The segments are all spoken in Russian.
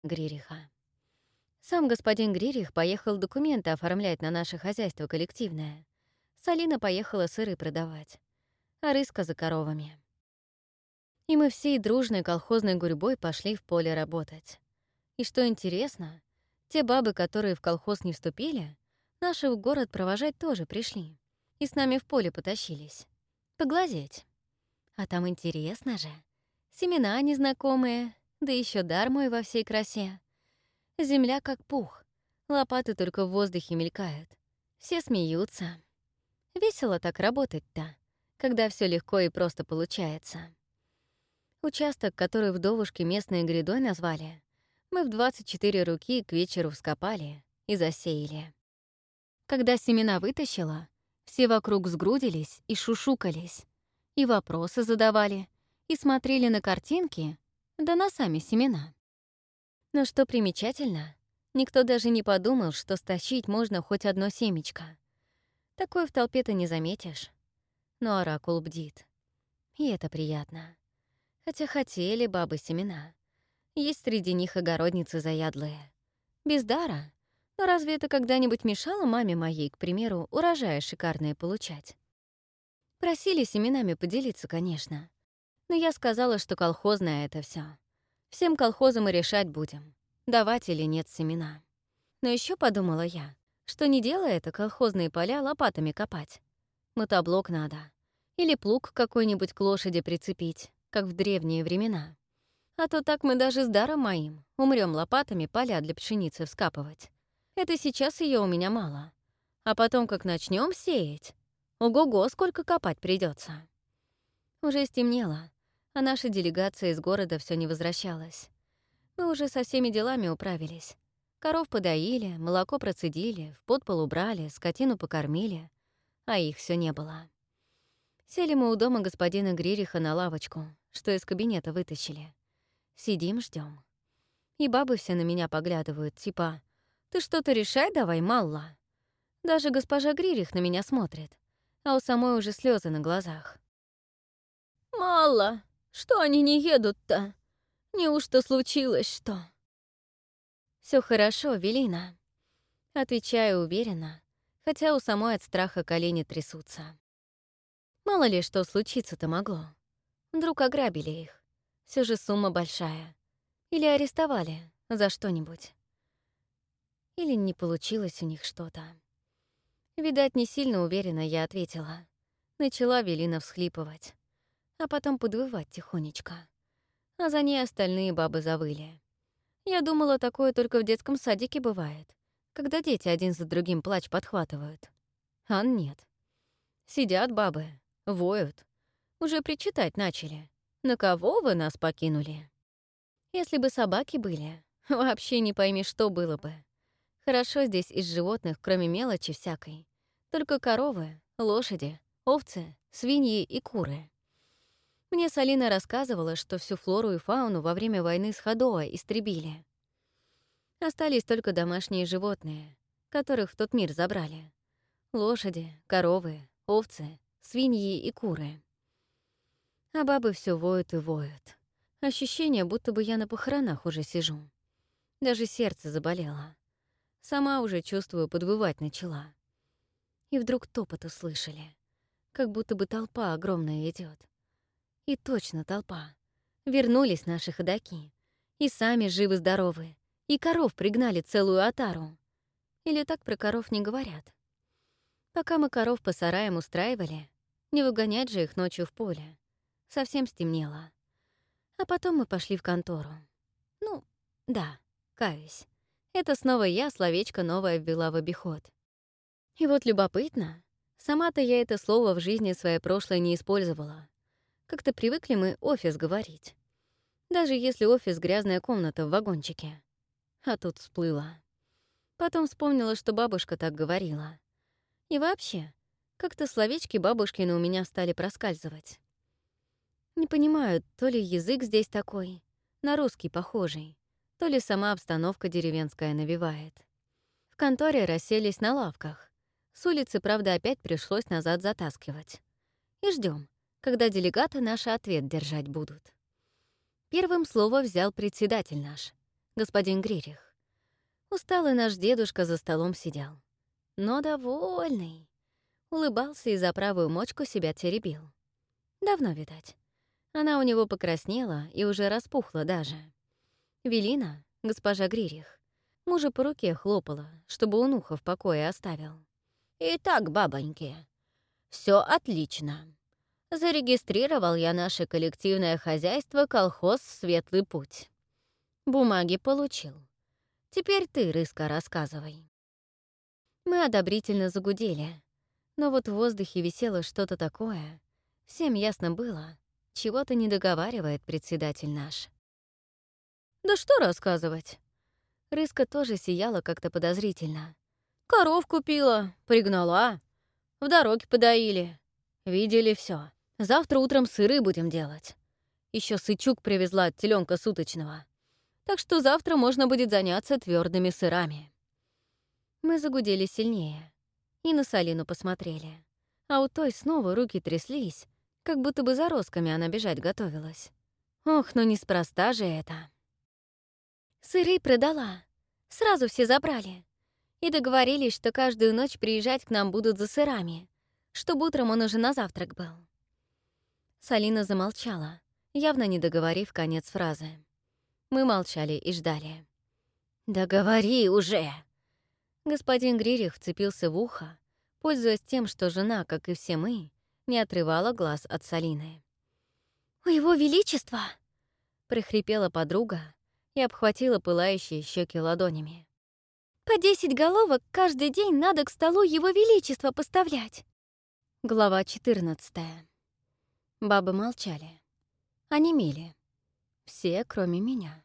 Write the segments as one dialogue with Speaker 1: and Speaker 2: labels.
Speaker 1: Гририха. Сам господин Гририх поехал документы оформлять на наше хозяйство коллективное. Салина поехала сыры продавать, а Рыска за коровами. И мы всей дружной колхозной гурьбой пошли в поле работать. И что интересно, те бабы, которые в колхоз не вступили, наши в город провожать тоже пришли. И с нами в поле потащились. Поглазеть. А там интересно же. Семена незнакомые, да еще дар мой во всей красе. Земля как пух, лопаты только в воздухе мелькают. Все смеются. Весело так работать-то, когда все легко и просто получается. Участок, который вдовушки местной грядой назвали, мы в 24 руки к вечеру вскопали и засеяли. Когда семена вытащила, все вокруг сгрудились и шушукались, и вопросы задавали, и смотрели на картинки, да на сами семена. Но что примечательно, никто даже не подумал, что стащить можно хоть одно семечко. Такое в толпе-то не заметишь. Но оракул бдит. И это приятно. Хотя хотели бабы семена. Есть среди них огородницы заядлые. Без дара. Но разве это когда-нибудь мешало маме моей, к примеру, урожая шикарные получать? Просили семенами поделиться, конечно. Но я сказала, что колхозное это все. Всем колхозам и решать будем, давать или нет семена. Но еще подумала я, что не дело это колхозные поля лопатами копать. Мотоблок надо. Или плуг какой-нибудь к лошади прицепить, как в древние времена. А то так мы даже с даром моим умрем лопатами поля для пшеницы вскапывать. Это сейчас ее у меня мало. А потом, как начнем сеять, ого-го, сколько копать придется. Уже стемнело, а наша делегация из города все не возвращалась. Мы уже со всеми делами управились. Коров подоили, молоко процедили, в подпол убрали, скотину покормили, а их все не было. Сели мы у дома господина Гририха на лавочку, что из кабинета вытащили. Сидим, ждем. И бабы все на меня поглядывают, типа: «Ты что-то решай давай, Малла». Даже госпожа Гририх на меня смотрит, а у самой уже слезы на глазах. «Малла, что они не едут-то? Неужто случилось что?» Все хорошо, Велина», — отвечаю уверенно, хотя у самой от страха колени трясутся. Мало ли что случиться-то могло. Вдруг ограбили их. Все же сумма большая. Или арестовали за что-нибудь. Или не получилось у них что-то. Видать, не сильно уверенно я ответила. Начала Велина всхлипывать, а потом подвывать тихонечко. А за ней остальные бабы завыли. Я думала, такое только в детском садике бывает, когда дети один за другим плач подхватывают. А нет. Сидят бабы, воют. Уже причитать начали. «На кого вы нас покинули?» Если бы собаки были, вообще не пойми, что было бы. Хорошо здесь из животных, кроме мелочи всякой. Только коровы, лошади, овцы, свиньи и куры. Мне Салина рассказывала, что всю флору и фауну во время войны с Ходоа истребили. Остались только домашние животные, которых в тот мир забрали. Лошади, коровы, овцы, свиньи и куры. А бабы все воют и воют. Ощущение, будто бы я на похоронах уже сижу. Даже сердце заболело. Сама уже чувствую, подвывать начала. И вдруг топот услышали. Как будто бы толпа огромная идет. И точно толпа. Вернулись наши ходоки. И сами живы-здоровы. И коров пригнали целую отару. Или так про коров не говорят. Пока мы коров по сараям устраивали, не выгонять же их ночью в поле. Совсем стемнело. А потом мы пошли в контору. Ну, да, каюсь. Это снова я словечко новое ввела в обиход. И вот любопытно, сама-то я это слово в жизни своей прошлой не использовала. Как-то привыкли мы офис говорить. Даже если офис — грязная комната в вагончике. А тут всплыла. Потом вспомнила, что бабушка так говорила. И вообще, как-то словечки бабушкины у меня стали проскальзывать. Не понимаю, то ли язык здесь такой, на русский похожий, то ли сама обстановка деревенская навевает. В конторе расселись на лавках. С улицы, правда, опять пришлось назад затаскивать. И ждем, когда делегаты наш ответ держать будут. Первым слово взял председатель наш, господин Гририх. Усталый наш дедушка за столом сидел, но довольный. Улыбался и за правую мочку себя теребил. Давно, видать. Она у него покраснела и уже распухла даже. Велина, госпожа Гририх, мужа по руке хлопала, чтобы он ухо в покое оставил. «Итак, бабоньки, все отлично. Зарегистрировал я наше коллективное хозяйство колхоз «Светлый путь». Бумаги получил. Теперь ты, Рыска, рассказывай». Мы одобрительно загудели, но вот в воздухе висело что-то такое. Всем ясно было, чего-то не договаривает председатель наш. «Да что рассказывать?» Рыска тоже сияла как-то подозрительно. «Коров купила, пригнала, в дороге подоили. Видели все. Завтра утром сыры будем делать. Еще сычук привезла от теленка суточного. Так что завтра можно будет заняться твердыми сырами». Мы загудели сильнее и на Салину посмотрели. А у той снова руки тряслись, как будто бы за росками она бежать готовилась. Ох, ну неспроста же это. «Сыры продала. Сразу все забрали. И договорились, что каждую ночь приезжать к нам будут за сырами, чтобы утром он уже на завтрак был». Салина замолчала, явно не договорив конец фразы. Мы молчали и ждали. «Да говори уже!» Господин Гририх вцепился в ухо, пользуясь тем, что жена, как и все мы, не отрывала глаз от Салины. «У его величества!» — прохрипела подруга и обхватила пылающие щеки ладонями. «По 10 головок каждый день надо к столу его величества поставлять!» Глава 14. Бабы молчали. Онемели. Все, кроме меня.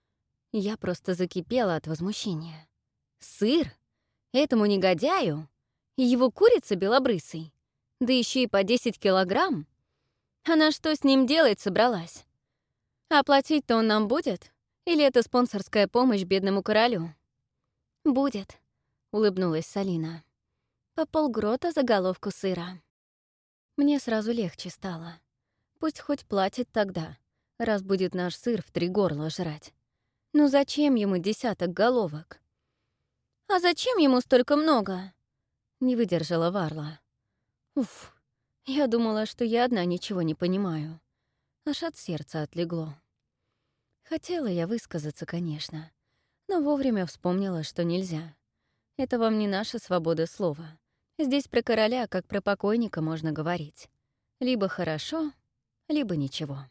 Speaker 1: Я просто закипела от возмущения. Сыр? Этому негодяю? И его курица белобрысой? Да еще и по 10 килограмм? Она что с ним делать собралась? А платить-то он нам будет? Или это спонсорская помощь бедному королю? «Будет», — улыбнулась Салина. «По полгрота за головку сыра». Мне сразу легче стало. Пусть хоть платит тогда, раз будет наш сыр в 3 горла жрать. Ну зачем ему 10 головок? «А зачем ему столько много?» — не выдержала Варла. Уф, я думала, что я одна ничего не понимаю. Аж от сердца отлегло. Хотела я высказаться, конечно, но вовремя вспомнила, что нельзя. Это вам не наша свобода слова. Здесь про короля, как про покойника, можно говорить. Либо хорошо, либо ничего.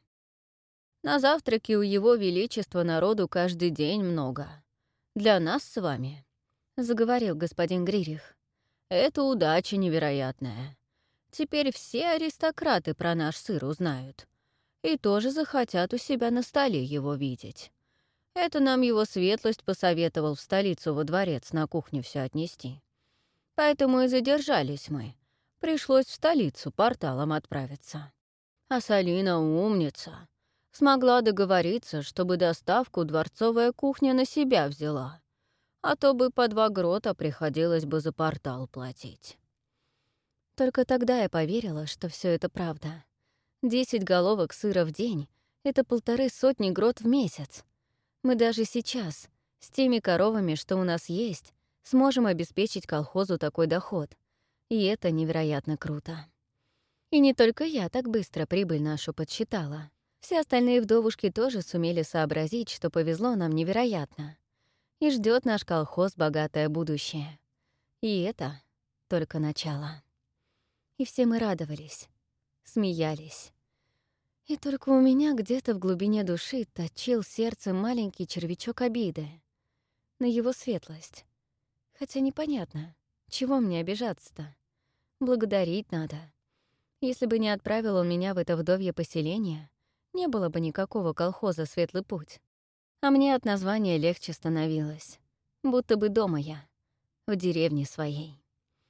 Speaker 1: На завтраке у его величества народу каждый день много. Для нас с вами, — заговорил господин Гририх, — это удача невероятная. Теперь все аристократы про наш сыр узнают. И тоже захотят у себя на столе его видеть. Это нам его светлость посоветовал в столицу во дворец на кухню все отнести. Поэтому и задержались мы. Пришлось в столицу порталом отправиться. А Салина умница. Смогла договориться, чтобы доставку дворцовая кухня на себя взяла. А то бы по 2 грота приходилось бы за портал платить. Только тогда я поверила, что все это правда. 10 головок сыра в день — это 150 грот в месяц. Мы даже сейчас, с теми коровами, что у нас есть, сможем обеспечить колхозу такой доход. И это невероятно круто. И не только я так быстро прибыль нашу подсчитала. Все остальные вдовушки тоже сумели сообразить, что повезло нам невероятно. И ждет наш колхоз богатое будущее. И это только начало. И все мы радовались, смеялись. И только у меня где-то в глубине души точил сердце маленький червячок обиды на его светлость. Хотя непонятно, чего мне обижаться-то? Благодарить надо. Если бы не отправил он меня в это вдовье поселение, не было бы никакого колхоза «Светлый путь». А мне от названия легче становилось. Будто бы дома я, в деревне своей.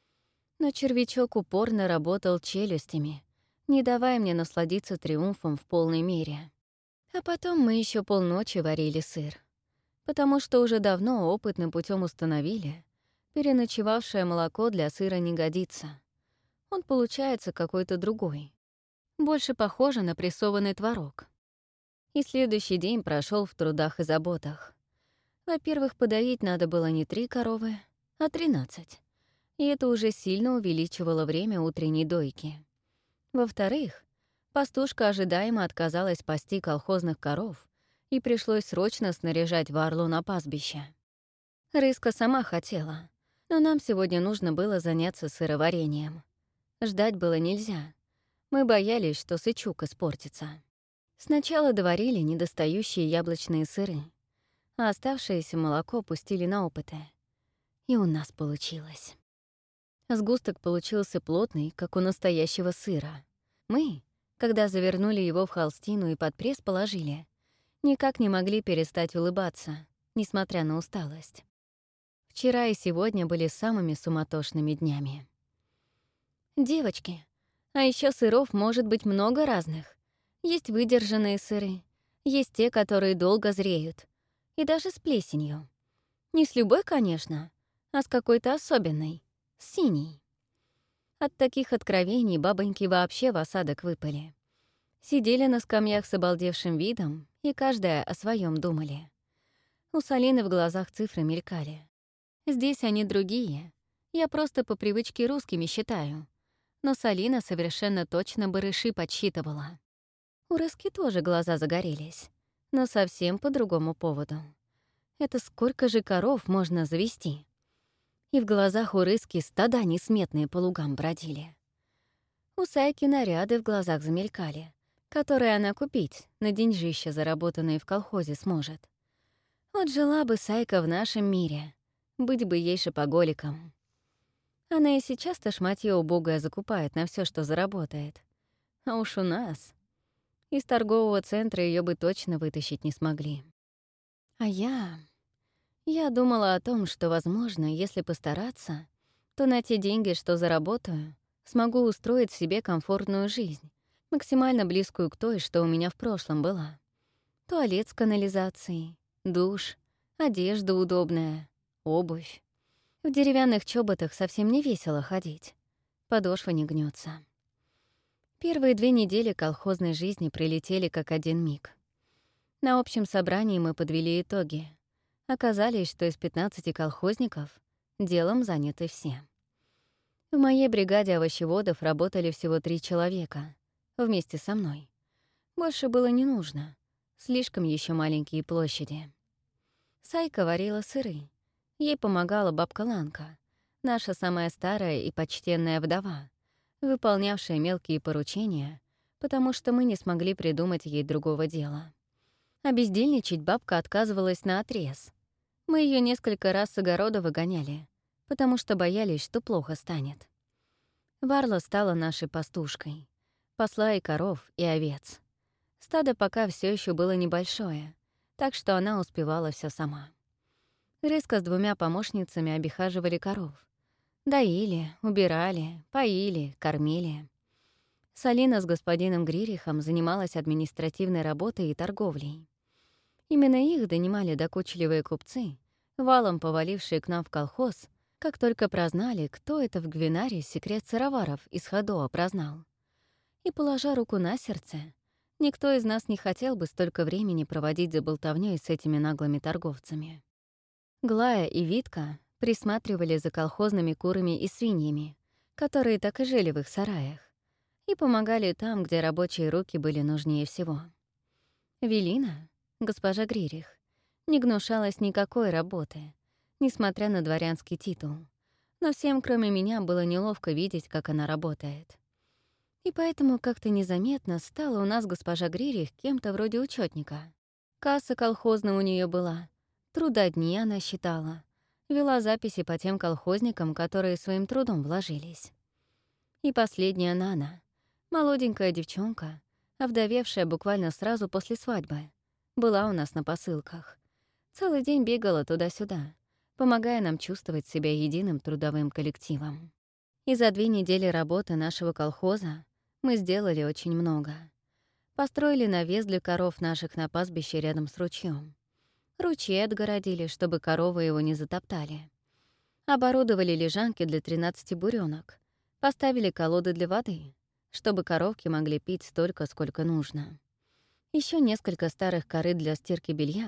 Speaker 1: Но червячок упорно работал челюстями, не давая мне насладиться триумфом в полной мере. А потом мы еще полночи варили сыр, потому что уже давно опытным путем установили, переночевавшее молоко для сыра не годится. Он получается какой-то другой, больше похоже на прессованный творог. И следующий день прошел в трудах и заботах. Во-первых, подоить надо было не 3 коровы, а 13. И это уже сильно увеличивало время утренней дойки. Во-вторых, пастушка ожидаемо отказалась пасти колхозных коров, и пришлось срочно снаряжать Варлу на пастбище. Рыска сама хотела, но нам сегодня нужно было заняться сыроварением. Ждать было нельзя. Мы боялись, что сычук испортится. Сначала доварили недостающие яблочные сыры, а оставшееся молоко пустили на опыты. И у нас получилось. Сгусток получился плотный, как у настоящего сыра. Мы, когда завернули его в холстину и под пресс положили, никак не могли перестать улыбаться, несмотря на усталость. Вчера и сегодня были самыми суматошными днями. Девочки, а еще сыров может быть много разных. Есть выдержанные сыры, есть те, которые долго зреют, и даже с плесенью. Не с любой, конечно, а с какой-то особенной, с синей. От таких откровений бабоньки вообще в осадок выпали. Сидели на скамьях с обалдевшим видом, и каждая о своем думали. У Салины в глазах цифры мелькали. Здесь они другие. Я просто по привычке русскими считаю. Но Салина совершенно точно барыши подсчитывала. У Рыски тоже глаза загорелись, но совсем по другому поводу. Это сколько же коров можно завести? И в глазах у Рыски стада несметные по лугам бродили. У Сайки наряды в глазах замелькали, которые она купить на деньжища, заработанные в колхозе, сможет. Вот жила бы Сайка в нашем мире, быть бы ей шопоголиком. Она и сейчас-то шматье убогое закупает на все, что заработает. А уж у нас... Из торгового центра ее бы точно вытащить не смогли. А я думала о том, что, возможно, если постараться, то на те деньги, что заработаю, смогу устроить себе комфортную жизнь, максимально близкую к той, что у меня в прошлом была. Туалет с канализацией, душ, одежда удобная, обувь. В деревянных чоботах совсем не весело ходить. Подошва не гнется. Первые 2 недели колхозной жизни прилетели как один миг. На общем собрании мы подвели итоги. Оказалось, что из 15 колхозников делом заняты все. В моей бригаде овощеводов работали всего 3 человека, вместе со мной. Больше было не нужно, слишком еще маленькие площади. Сайка варила сыры. Ей помогала бабка Ланка, наша самая старая и почтенная вдова, выполнявшая мелкие поручения, потому что мы не смогли придумать ей другого дела. А бездельничать бабка отказывалась наотрез. Мы ее несколько раз с огорода выгоняли, потому что боялись, что плохо станет. Варла стала нашей пастушкой. Пасла и коров, и овец. Стадо пока все еще было небольшое, так что она успевала все сама. Рыска с 2 помощницами обихаживали коров. Доили, убирали, поили, кормили. Салина с господином Гририхом занималась административной работой и торговлей. Именно их донимали докучливые купцы, валом повалившие к нам в колхоз, как только прознали, кто это в Гвинаре секрет сыроваров из Ходоа прознал. И, положа руку на сердце, никто из нас не хотел бы столько времени проводить за болтовнёй с этими наглыми торговцами. Глая и Витка присматривали за колхозными курами и свиньями, которые так и жили в их сараях, и помогали там, где рабочие руки были нужнее всего. Велина, госпожа Гририх, не гнушалась никакой работы, несмотря на дворянский титул, но всем, кроме меня, было неловко видеть, как она работает. И поэтому как-то незаметно стала у нас госпожа Гририх кем-то вроде учетника. Касса колхозная у нее была, трудодни она считала, вела записи по тем колхозникам, которые своим трудом вложились. И последняя Нана, молоденькая девчонка, овдовевшая буквально сразу после свадьбы, была у нас на посылках. Целый день бегала туда-сюда, помогая нам чувствовать себя единым трудовым коллективом. И за 2 недели работы нашего колхоза мы сделали очень много. Построили навес для коров наших на пастбище рядом с ручьем. Ручей отгородили, чтобы коровы его не затоптали. Оборудовали лежанки для 13 буренок. Поставили колоды для воды, чтобы коровки могли пить столько, сколько нужно. Еще несколько старых корыт для стирки белья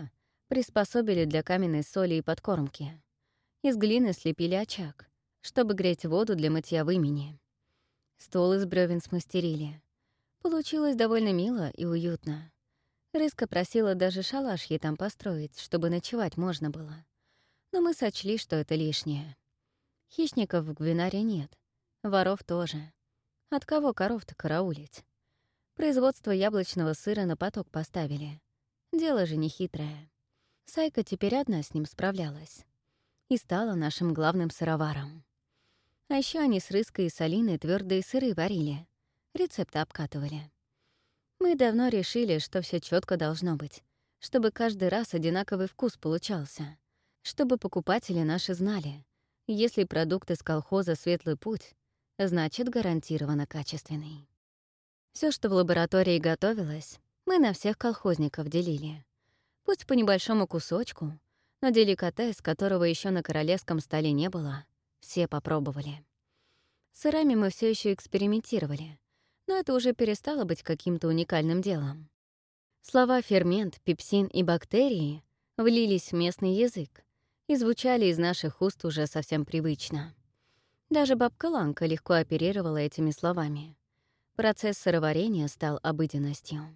Speaker 1: Приспособили для каменной соли и подкормки. Из глины слепили очаг, чтобы греть воду для мытья в имени. Стол из брёвен смастерили. Получилось довольно мило и уютно. Рыска просила даже шалаш ей там построить, чтобы ночевать можно было. Но мы сочли, что это лишнее. Хищников в Гвинаре нет, воров тоже. От кого коров-то караулить? Производство яблочного сыра на поток поставили. Дело же нехитрое. Сайка теперь одна с ним справлялась. И стала нашим главным сыроваром. А еще они с Рыской и Салиной твердые сыры варили. Рецепты обкатывали. Мы давно решили, что все четко должно быть, чтобы каждый раз одинаковый вкус получался, чтобы покупатели наши знали, если продукт из колхоза «Светлый путь», значит, гарантированно качественный. Все, что в лаборатории готовилось, мы на всех колхозников делили. Пусть по небольшому кусочку, но деликатес, которого еще на королевском столе не было, все попробовали. С сырами мы все еще экспериментировали, но это уже перестало быть каким-то уникальным делом. Слова «фермент», «пепсин» и «бактерии» влились в местный язык и звучали из наших уст уже совсем привычно. Даже бабка Ланка легко оперировала этими словами. Процесс сыроварения стал обыденностью.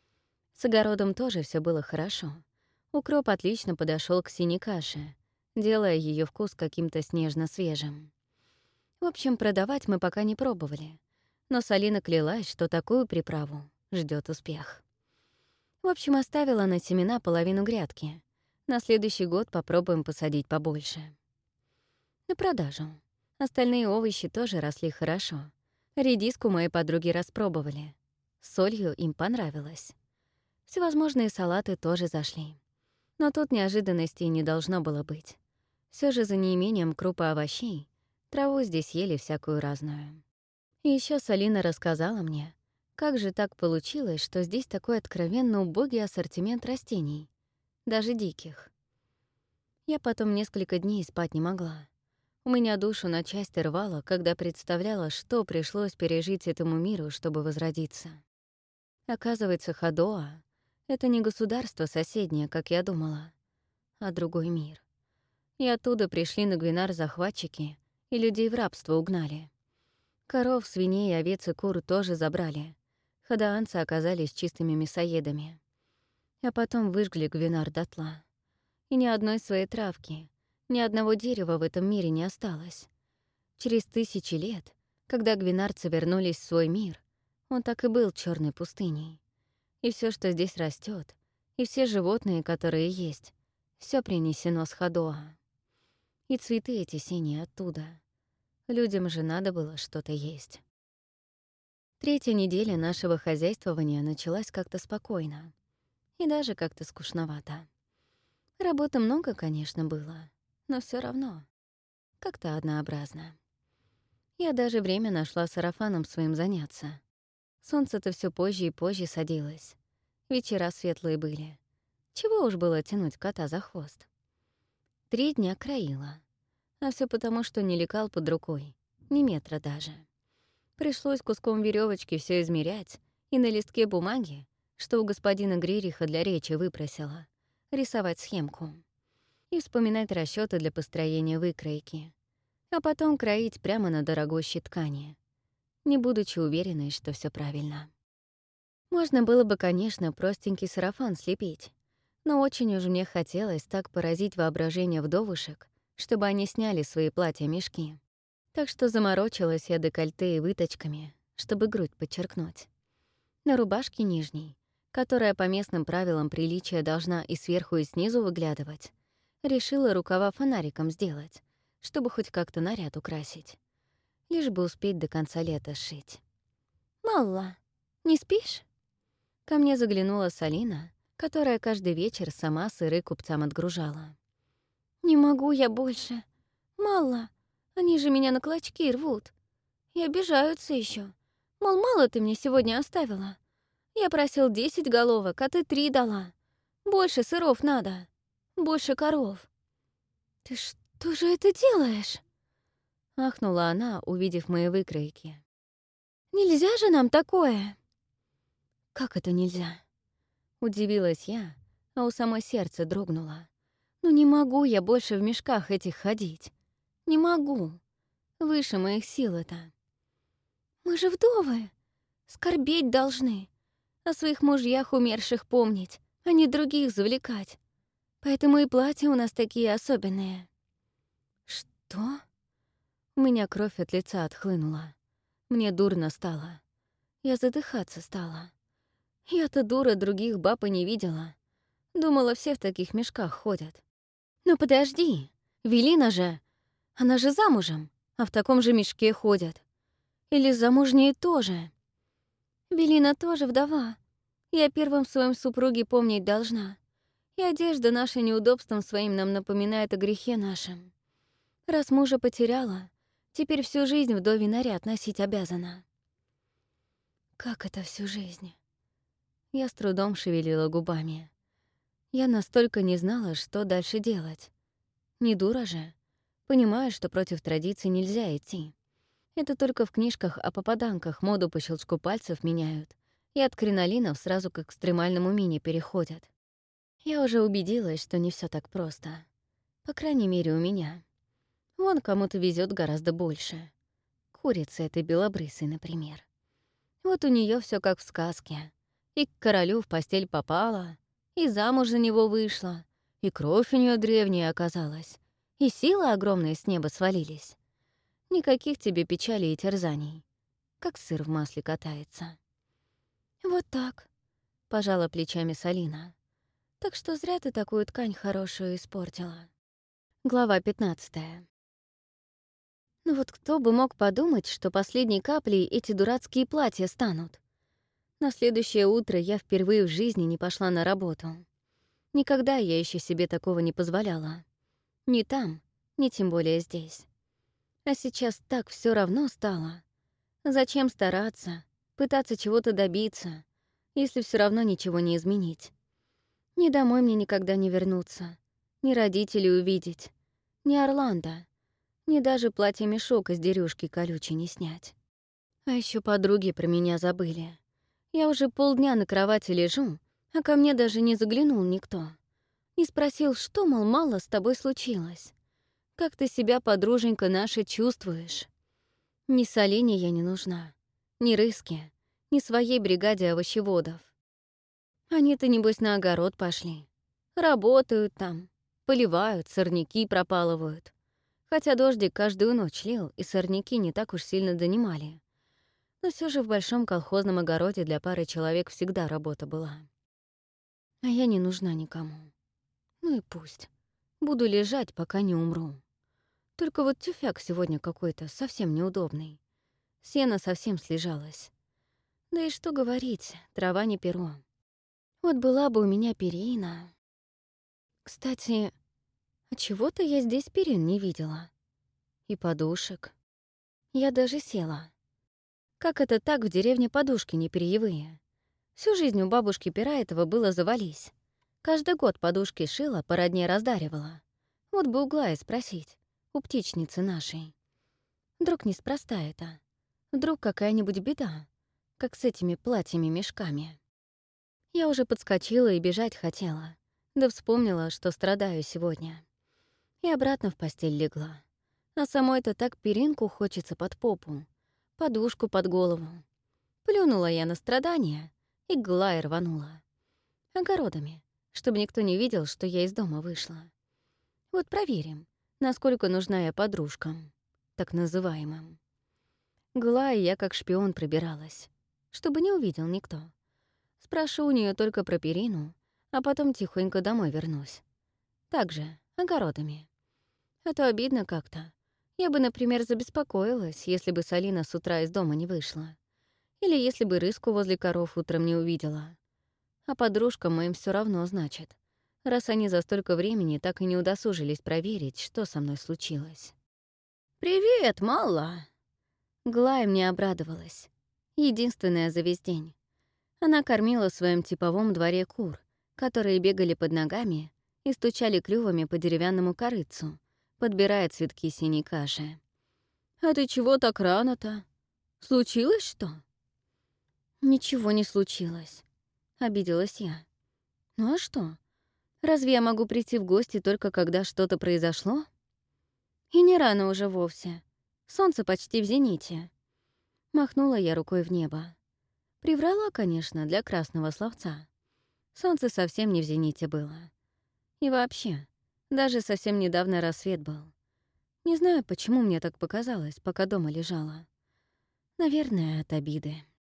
Speaker 1: С огородом тоже все было хорошо. Укроп отлично подошел к синей каше, делая ее вкус каким-то снежно-свежим. В общем, продавать мы пока не пробовали, но Салина клялась, что такую приправу ждет успех. В общем, оставила на семена половину грядки. На следующий год попробуем посадить побольше. На продажу. Остальные овощи тоже росли хорошо. Редиску мои подруги распробовали. С солью им понравилось. Всевозможные салаты тоже зашли. Но тут неожиданностей не должно было быть. Все же за неимением крупы овощей траву здесь ели всякую разную. И еще Салина рассказала мне, как же так получилось, что здесь такой откровенно убогий ассортимент растений, даже диких. Я потом несколько дней спать не могла. У меня душу на части рвало, когда представляла, что пришлось пережить этому миру, чтобы возродиться. Оказывается, Хадоа — это не государство соседнее, как я думала, а другой мир. И оттуда пришли на Гвинар захватчики и людей в рабство угнали. Коров, свиней, овец и кур тоже забрали. Хадаанцы оказались чистыми мясоедами. А потом выжгли Гвинар дотла. И ни одной своей травки, ни одного дерева в этом мире не осталось. Через 1000 лет, когда гвинарцы вернулись в свой мир, он так и был черной пустыней. И все, что здесь растет, и все животные, которые есть, все принесено с Хадоа. И цветы эти синие оттуда. Людям же надо было что-то есть. Третья неделя нашего хозяйствования началась как-то спокойно. И даже как-то скучновато. Работы много, конечно, было, но все равно. Как-то однообразно. Я даже время нашла сарафаном своим заняться. Солнце-то все позже и позже садилось. Вечера светлые были. Чего уж было тянуть кота за хвост. 3 дня краила. А все потому, что не лекал под рукой. Ни метра даже. Пришлось куском веревочки все измерять и на листке бумаги, что у господина Гририха для речи выпросила, рисовать схемку. И вспоминать расчеты для построения выкройки. А потом кроить прямо на дорогущей ткани, не будучи уверенной, что все правильно. Можно было бы, конечно, простенький сарафан слепить, но очень уж мне хотелось так поразить воображение вдовушек, чтобы они сняли свои платья-мешки. Так что заморочилась я декольте и выточками, чтобы грудь подчеркнуть. На рубашке нижней, которая по местным правилам приличия должна и сверху, и снизу выглядывать, решила рукава фонариком сделать, чтобы хоть как-то наряд украсить. Лишь бы успеть до конца лета сшить. «Малла, не спишь?» Ко мне заглянула Салина, которая каждый вечер сама сыры купцам отгружала. «Не могу я больше. Малла, они же меня на клочки рвут. И обижаются еще. Мол, мало ты мне сегодня оставила. Я просил 10 головок, а ты 3 дала. Больше сыров надо. Больше коров». «Ты что же это делаешь?» — ахнула она, увидев мои выкройки. «Нельзя же нам такое!» «Как это нельзя?» — удивилась я, а у самой сердце дрогнуло. Ну не могу я больше в мешках этих ходить. Не могу. Выше моих сил это. Мы же вдовы. Скорбеть должны. О своих мужьях умерших помнить, а не других завлекать. Поэтому и платья у нас такие особенные. Что? У меня кровь от лица отхлынула. Мне дурно стало. Я задыхаться стала. Я-то дура, других баб и не видела. Думала, все в таких мешках ходят. Но подожди, Велина же, она же замужем, а в таком же мешке ходят. Или замужние тоже. Велина тоже вдова. Я первым своем супруге помнить должна. И одежда наша неудобством своим нам напоминает о грехе нашем. Раз мужа потеряла, теперь всю жизнь вдовий наряд носить обязана. Как это всю жизнь? Я с трудом шевелила губами. Я настолько не знала, что дальше делать. Не дура же. Понимаю, что против традиций нельзя идти. Это только в книжках о попаданках моду по щелчку пальцев меняют, и от кринолинов сразу к экстремальному мини переходят. Я уже убедилась, что не все так просто. По крайней мере, у меня. Вон кому-то везет гораздо больше. Курица этой белобрысой, например. Вот у нее все как в сказке. И к королю в постель попала, и замуж за него вышла, и кровь у нее древняя оказалась, и силы огромные с неба свалились. Никаких тебе печалей и терзаний. Как сыр в масле катается. «Вот так», — пожала плечами Салина. «Так что зря ты такую ткань хорошую испортила». Глава 15. Ну вот кто бы мог подумать, что последней каплей эти дурацкие платья станут. На следующее утро я впервые в жизни не пошла на работу. Никогда я еще себе такого не позволяла. Ни там, ни тем более здесь. А сейчас так все равно стало. Зачем стараться, пытаться чего-то добиться, если все равно ничего не изменить? Ни домой мне никогда не вернуться, ни родителей увидеть, ни Орландо, ни даже платье-мешок из дерюшки колючей не снять. А еще подруги про меня забыли. Я уже полдня на кровати лежу, а ко мне даже не заглянул никто. Не спросил, что, мол, мало с тобой случилось. Как ты себя, подруженька наша, чувствуешь? Ни Салине я не нужна, ни Рыске, ни своей бригаде овощеводов. Они-то, небось, на огород пошли. Работают там, поливают, сорняки пропалывают. Хотя дождик каждую ночь лил, и сорняки не так уж сильно донимали. Но все же в большом колхозном огороде для пары человек всегда работа была. А я не нужна никому. Ну и пусть. Буду лежать, пока не умру. Только вот тюфяк сегодня какой-то совсем неудобный. Сено совсем слежалось. Да и что говорить, трава не перо. Вот была бы у меня перина. Кстати, отчего-то я здесь перин не видела. И подушек. Я даже села. Как это так в деревне подушки не перьевые? Всю жизнь у бабушки пера этого было завались. Каждый год подушки шила, по родне раздаривала. Вот бы у Глаи спросить, у птичницы нашей. Вдруг неспроста это. Вдруг какая-нибудь беда, как с этими платьями-мешками. Я уже подскочила и бежать хотела, да вспомнила, что страдаю сегодня. И обратно в постель легла. А самой-то так перинку хочется под попу, подушку под голову. Плюнула я на страдания и к Глае рванула. Огородами, чтобы никто не видел, что я из дома вышла. Вот проверим, насколько нужна я подружкам, так называемым. Глае я как шпион пробиралась, чтобы не увидел никто. Спрошу у нее только про перину, а потом тихонько домой вернусь. Так же, огородами. А то обидно как-то. Я бы, например, забеспокоилась, если бы Салина с утра из дома не вышла. Или если бы Рыску возле коров утром не увидела. А подружкам моим все равно, значит, раз они за столько времени так и не удосужились проверить, что со мной случилось. «Привет, Малла!» Глая мне обрадовалась. Единственная за весь день. Она кормила в своем типовом дворе кур, которые бегали под ногами и стучали клювами по деревянному корыцу, подбирая цветки синей каши. «А ты чего так рано-то? Случилось что?» «Ничего не случилось», — обиделась я. «Ну а что? Разве я могу прийти в гости только когда что-то произошло? И не рано уже вовсе. Солнце почти в зените. Махнула я рукой в небо. Приврала, конечно, для красного словца. Солнце совсем не в зените было. И вообще, даже совсем недавно рассвет был. Не знаю, почему мне так показалось, пока дома лежала. Наверное, от обиды.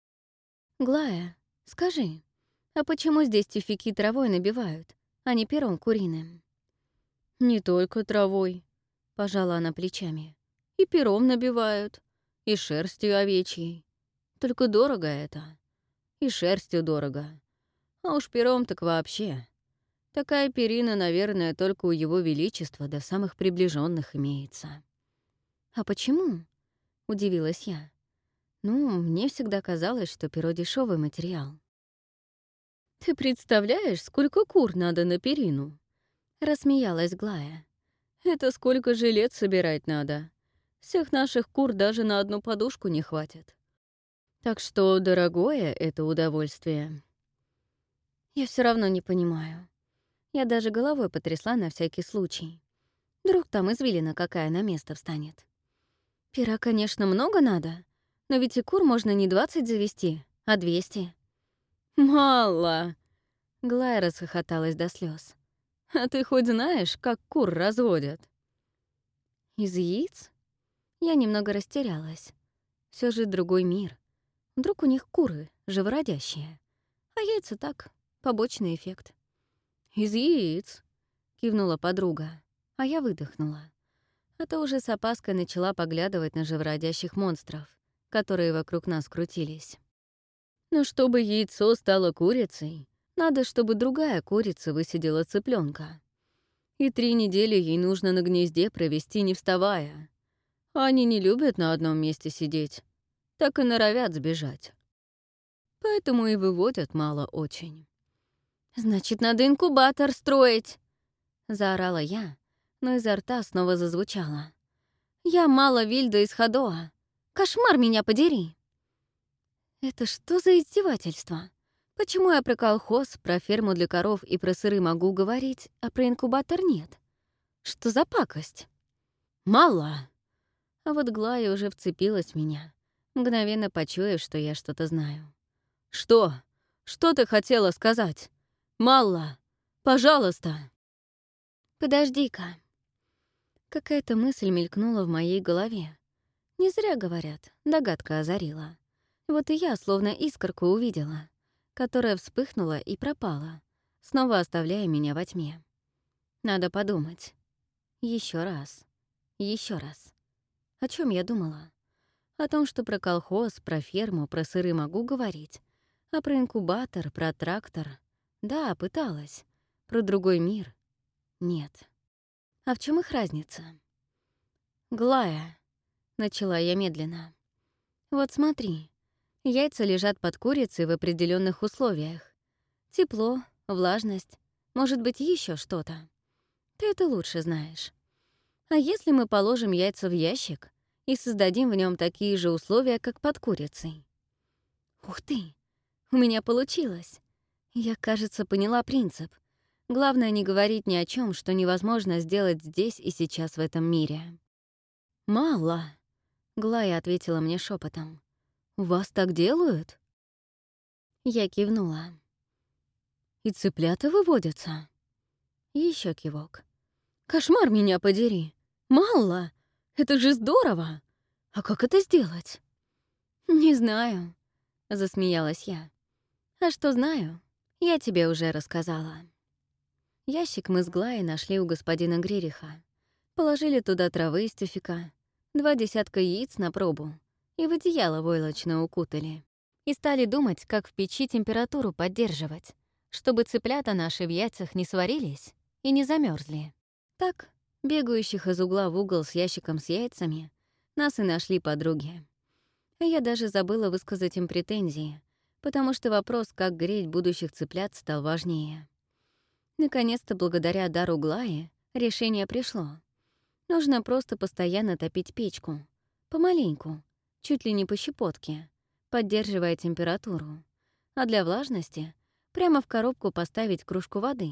Speaker 1: «Глая, скажи, а почему здесь тюфяки травой набивают, а не пером куриным?» «Не только травой», — пожала она плечами. «И пером набивают, и шерстью овечьей. Только дорого это. И шерстью дорого. А уж пером так вообще. Такая перина, наверное, только у его величества до самых приближенных имеется». «А почему?» — удивилась я. «Ну, мне всегда казалось, что перо — дешевый материал». «Ты представляешь, сколько кур надо на перину?» — рассмеялась Глая. «Это сколько жилет собирать надо. Всех наших кур даже на одну подушку не хватит. Так что дорогое это удовольствие». Я все равно не понимаю. Я даже головой потрясла на всякий случай. Вдруг там извилина какая на место встанет. Пера, конечно, много надо, но ведь и кур можно не 20 завести, а 200. «Мало!» — Глая расхохоталась до слез. «А ты хоть знаешь, как кур разводят?» «Из яиц?» Я немного растерялась. Все же другой мир. Вдруг у них куры живородящие, а яйца так, побочный эффект. «Из яиц», — кивнула подруга, а я выдохнула. А то уже с опаской начала поглядывать на живородящих монстров, которые вокруг нас крутились. Но чтобы яйцо стало курицей, надо, чтобы другая курица высидела цыпленка. И 3 недели ей нужно на гнезде провести, не вставая. А они не любят на одном месте сидеть, так и норовят сбежать. Поэтому и выводят мало очень. «Значит, надо инкубатор строить!» — заорала я, но изо рта снова зазвучало. «Я мало Вильда из Ходоа. Кошмар меня подери!» Это что за издевательство? Почему я про колхоз, про ферму для коров и про сыры могу говорить, а про инкубатор нет? Что за пакость? «Мало!» А вот Глая уже вцепилась в меня, мгновенно почуяв, что я что-то знаю. «Что? Что ты хотела сказать? Мало! Пожалуйста!» «Подожди-ка». Какая-то мысль мелькнула в моей голове. Не зря говорят, догадка озарила. Вот и я словно искорку увидела, которая вспыхнула и пропала, снова оставляя меня во тьме. Надо подумать. Еще раз. Еще раз. О чем я думала? О том, что про колхоз, про ферму, про сыры могу говорить, а про инкубатор, про трактор. Да, пыталась. Про другой мир. Нет. А в чем их разница? «Глая», — начала я медленно. «Вот смотри, яйца лежат под курицей в определенных условиях. Тепло, влажность, может быть, еще что-то. Ты это лучше знаешь. А если мы положим яйца в ящик и создадим в нем такие же условия, как под курицей?» Ух ты! У меня получилось. Я, кажется, поняла принцип. Главное не говорить ни о чем, что невозможно сделать здесь и сейчас в этом мире. «Мало», — Глая ответила мне шепотом. «У вас так делают?» Я кивнула. «И цыплята выводятся?» Еще кивок. «Кошмар меня подери! Мало! Это же здорово! А как это сделать?» «Не знаю», — засмеялась я. «А что знаю, я тебе уже рассказала». Ящик мы с Глаей нашли у господина Гририха. Положили туда травы из тюфяка, 2 десятка яиц на пробу и в одеяло войлочно укутали. И стали думать, как в печи температуру поддерживать, чтобы цыплята наши в яйцах не сварились и не замерзли. Так, бегающих из угла в угол с ящиком с яйцами, нас и нашли подруги. А я даже забыла высказать им претензии, потому что вопрос, как греть будущих цыплят, стал важнее. Наконец-то, благодаря дару Глаи, решение пришло. Нужно просто постоянно топить печку. Помаленьку, чуть ли не по щепотке, поддерживая температуру. А для влажности прямо в коробку поставить кружку воды,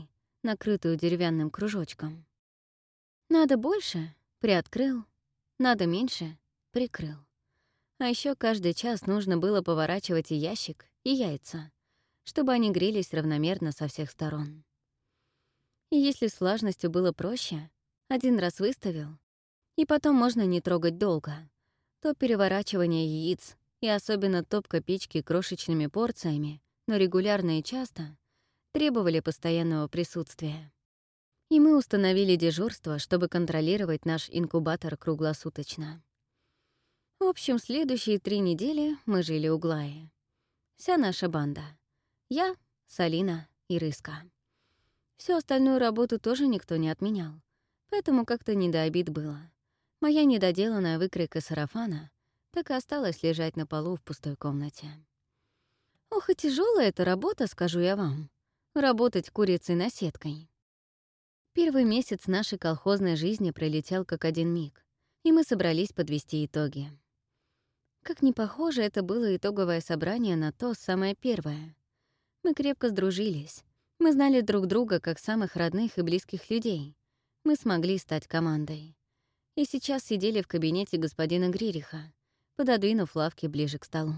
Speaker 1: накрытую деревянным кружочком. Надо больше — приоткрыл, надо меньше — прикрыл. А еще каждый час нужно было поворачивать и ящик, и яйца, чтобы они грелись равномерно со всех сторон. И если с влажностью было проще, один раз выставил, и потом можно не трогать долго, то переворачивание яиц и особенно топка печки крошечными порциями, но регулярно и часто, требовали постоянного присутствия. И мы установили дежурство, чтобы контролировать наш инкубатор круглосуточно. В общем, следующие 3 недели мы жили у Глаи. Вся наша банда. Я, Салина и Рыска. Всю остальную работу тоже никто не отменял, поэтому как-то не до обид было. Моя недоделанная выкройка сарафана так и осталась лежать на полу в пустой комнате. Ох, и тяжелая эта работа, скажу я вам. Работать курицей-наседкой. Первый месяц нашей колхозной жизни пролетел как один миг, и мы собрались подвести итоги. Как ни похоже, это было итоговое собрание на то самое первое. Мы крепко сдружились. Мы знали друг друга как самых родных и близких людей. Мы смогли стать командой. И сейчас сидели в кабинете господина Гририха, пододвинув лавки ближе к столу.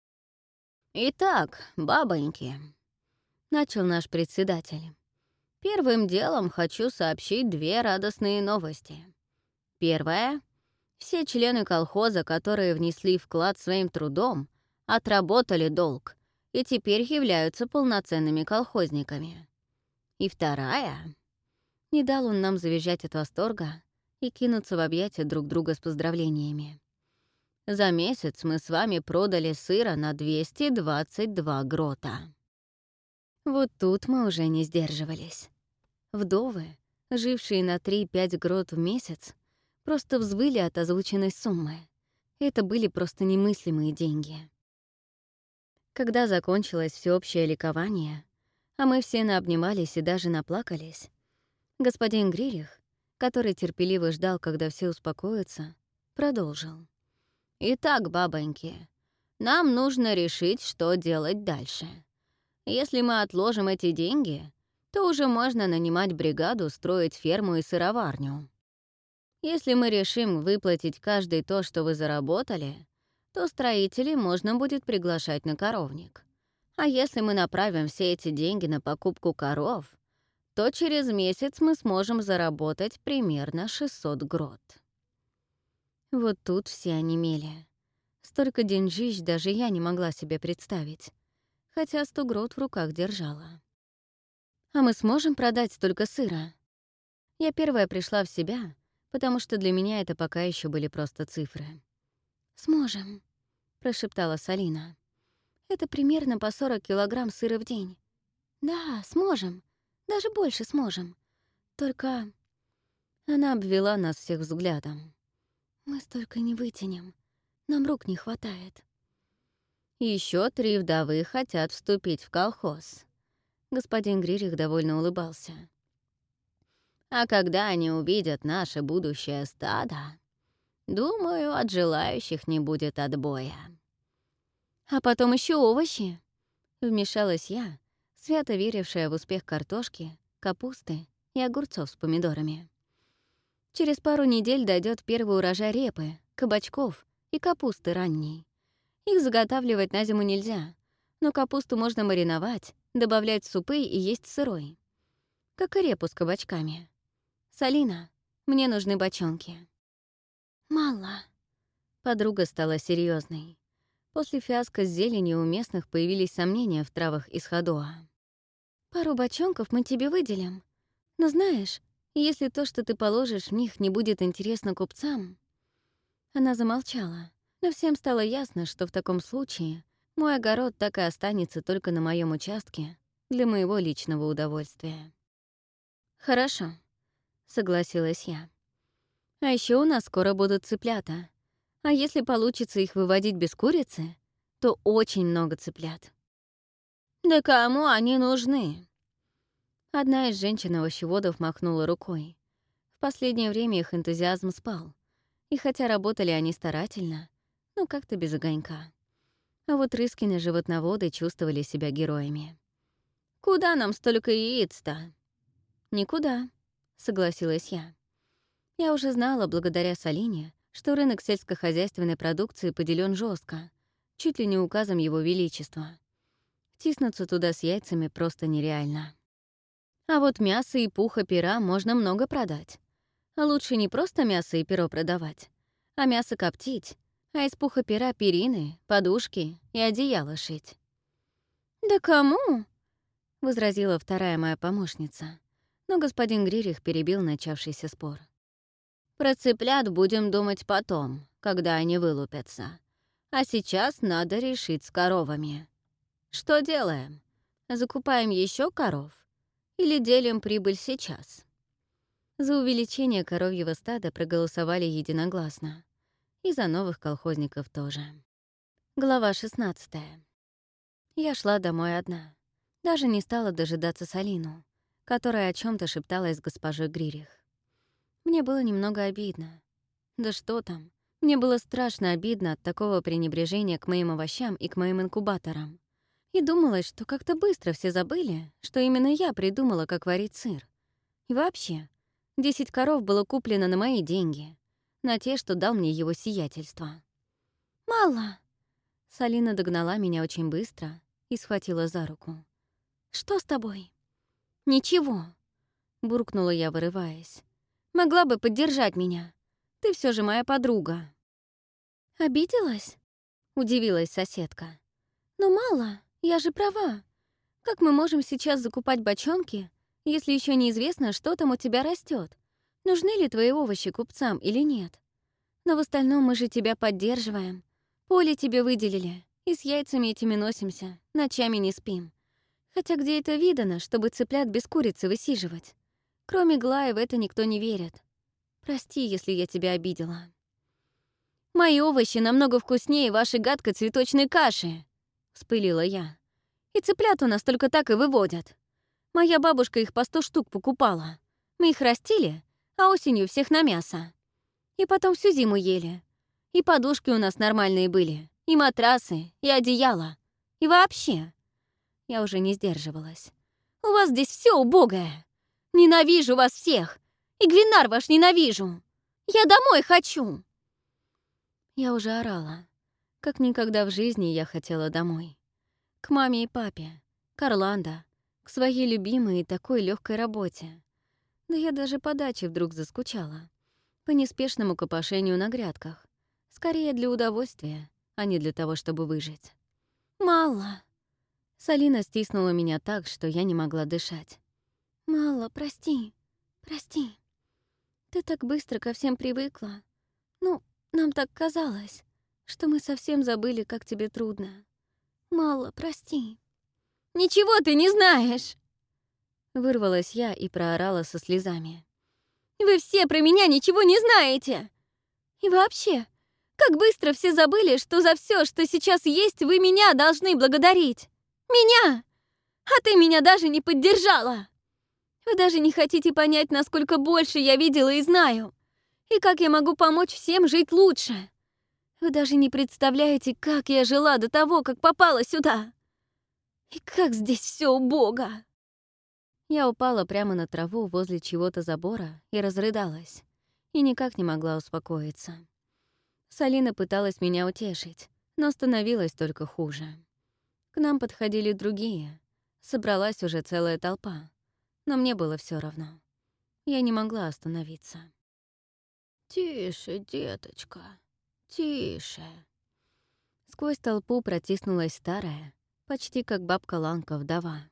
Speaker 1: «Итак, бабоньки», — начал наш председатель. «Первым делом хочу сообщить 2 радостные новости. Первая. Все члены колхоза, которые внесли вклад своим трудом, отработали долг и теперь являются полноценными колхозниками. И вторая. Не дал он нам завизжать от восторга и кинуться в объятия друг друга с поздравлениями. За месяц мы с вами продали сыра на 222 грота». Вот тут мы уже не сдерживались. Вдовы, жившие на 3-5 грот в месяц, просто взвыли от озвученной суммы. Это были просто немыслимые деньги. Когда закончилось всеобщее ликование, а мы все наобнимались и даже наплакались, господин Гририх, который терпеливо ждал, когда все успокоятся, продолжил. «Итак, бабоньки, нам нужно решить, что делать дальше. Если мы отложим эти деньги, то уже можно нанимать бригаду строить ферму и сыроварню. Если мы решим выплатить каждый то, что вы заработали, то строителей можно будет приглашать на коровник. А если мы направим все эти деньги на покупку коров, то через месяц мы сможем заработать примерно 600 грот». Вот тут все онемели. Столько деньжищ даже я не могла себе представить, хотя 100 грот в руках держала. «А мы сможем продать столько сыра?» Я первая пришла в себя, потому что для меня это пока еще были просто цифры. «Сможем», — прошептала Салина. «Это примерно по 40 килограмм сыра в день. Да, сможем. Даже больше сможем. Только...» Она обвела нас всех взглядом. «Мы столько не вытянем. Нам рук не хватает». Еще 3 вдовы хотят вступить в колхоз». Господин Гририх довольно улыбался. «А когда они увидят наше будущее стадо, думаю, от желающих не будет отбоя». «А потом еще овощи», — вмешалась я, свято верившая в успех картошки, капусты и огурцов с помидорами. Через пару недель дойдет первый урожай репы, кабачков и капусты ранней. Их заготавливать на зиму нельзя, но капусту можно мариновать, добавлять в супы и есть сырой. Как и репу с кабачками. «Салина, мне нужны бочонки». «Мало». Подруга стала серьезной. После фиаско с зеленью у местных появились сомнения в травах из Ходоа. «Пару бочонков мы тебе выделим. Но знаешь, если то, что ты положишь в них, не будет интересно купцам...» Она замолчала, но всем стало ясно, что в таком случае мой огород так и останется только на моем участке для моего личного удовольствия. «Хорошо», — согласилась я. «А еще у нас скоро будут цыплята. А если получится их выводить без курицы, то очень много цыплят». «Да кому они нужны?» Одна из женщин-овощеводов махнула рукой. В последнее время их энтузиазм спал, и хотя работали они старательно, но как-то без огонька. А вот Рыскины животноводы чувствовали себя героями. «Куда нам столько яиц-то?» «Никуда», — согласилась я. Я уже знала, благодаря Салине, что рынок сельскохозяйственной продукции поделен жестко, чуть ли не указом Его Величества. Тиснуться туда с яйцами просто нереально. А вот мясо и пуха пера можно много продать. А лучше не просто мясо и перо продавать, а мясо коптить, а из пуха пера перины, подушки и одеяло шить. «Да кому?» — возразила вторая моя помощница. Но господин Гририх перебил начавшийся спор. «Про цыплят будем думать потом, когда они вылупятся. А сейчас надо решить с коровами. Что делаем? Закупаем еще коров? Или делим прибыль сейчас?» За увеличение коровьего стада проголосовали единогласно. И за новых колхозников тоже. Глава 16. Я шла домой одна. Даже не стала дожидаться Салину, которая о чем то шепталась с госпожой Гририх. Мне было немного обидно. Да что там, мне было страшно обидно от такого пренебрежения к моим овощам и к моим инкубаторам. И думалось, что как-то быстро все забыли, что именно я придумала, как варить сыр. И вообще, 10 коров было куплено на мои деньги, на те, что дал мне его сиятельство. «Мало!» Салина догнала меня очень быстро и схватила за руку. «Что с тобой?» «Ничего», — буркнула я, вырываясь. «Могла бы поддержать меня. Ты все же моя подруга». «Обиделась?» — удивилась соседка. «Но мало, я же права. Как мы можем сейчас закупать бочонки, если еще неизвестно, что там у тебя растет? Нужны ли твои овощи купцам или нет? Но в остальном мы же тебя поддерживаем. Поле тебе выделили, и с яйцами этими носимся, ночами не спим. Хотя где это видано, чтобы цыплят без курицы высиживать? Кроме Глаи в это никто не верит. Прости, если я тебя обидела». «Мои овощи намного вкуснее вашей гадкой цветочной каши», — вспылила я. «И цыплят у нас только так и выводят. Моя бабушка их по 100 штук покупала. Мы их растили, а осенью всех на мясо. И потом всю зиму ели. И подушки у нас нормальные были, и матрасы, и одеяло. И вообще...» Я уже не сдерживалась. «У вас здесь все убогое. Ненавижу вас всех. И Гвинар ваш ненавижу. Я домой хочу!» Я уже орала. Как никогда в жизни я хотела домой. К маме и папе, к Орландо, к своей любимой и такой легкой работе. Да я даже по даче вдруг заскучала. По неспешному копошению на грядках. Скорее для удовольствия, а не для того, чтобы выжить. «Мало!» Салина стиснула меня так, что я не могла дышать. «Мало, прости, прости. Ты так быстро ко всем привыкла. Ну, нам так казалось, что мы совсем забыли, как тебе трудно. Мало, прости». «Ничего ты не знаешь!» Вырвалась я и проорала со слезами. «Вы все про меня ничего не знаете! И вообще, как быстро все забыли, что за все, что сейчас есть, вы меня должны благодарить! Меня! А ты меня даже не поддержала! Вы даже не хотите понять, насколько больше я видела и знаю, и как я могу помочь всем жить лучше! Вы даже не представляете, как я жила до того, как попала сюда! И как здесь все убого!» Я упала прямо на траву возле чего-то забора и разрыдалась, и никак не могла успокоиться. Салина пыталась меня утешить, но становилось только хуже. К нам подходили другие. Собралась уже целая толпа. Но мне было все равно. Я не могла остановиться. «Тише, деточка, тише». Сквозь толпу протиснулась старая, почти как бабка Ланка вдова.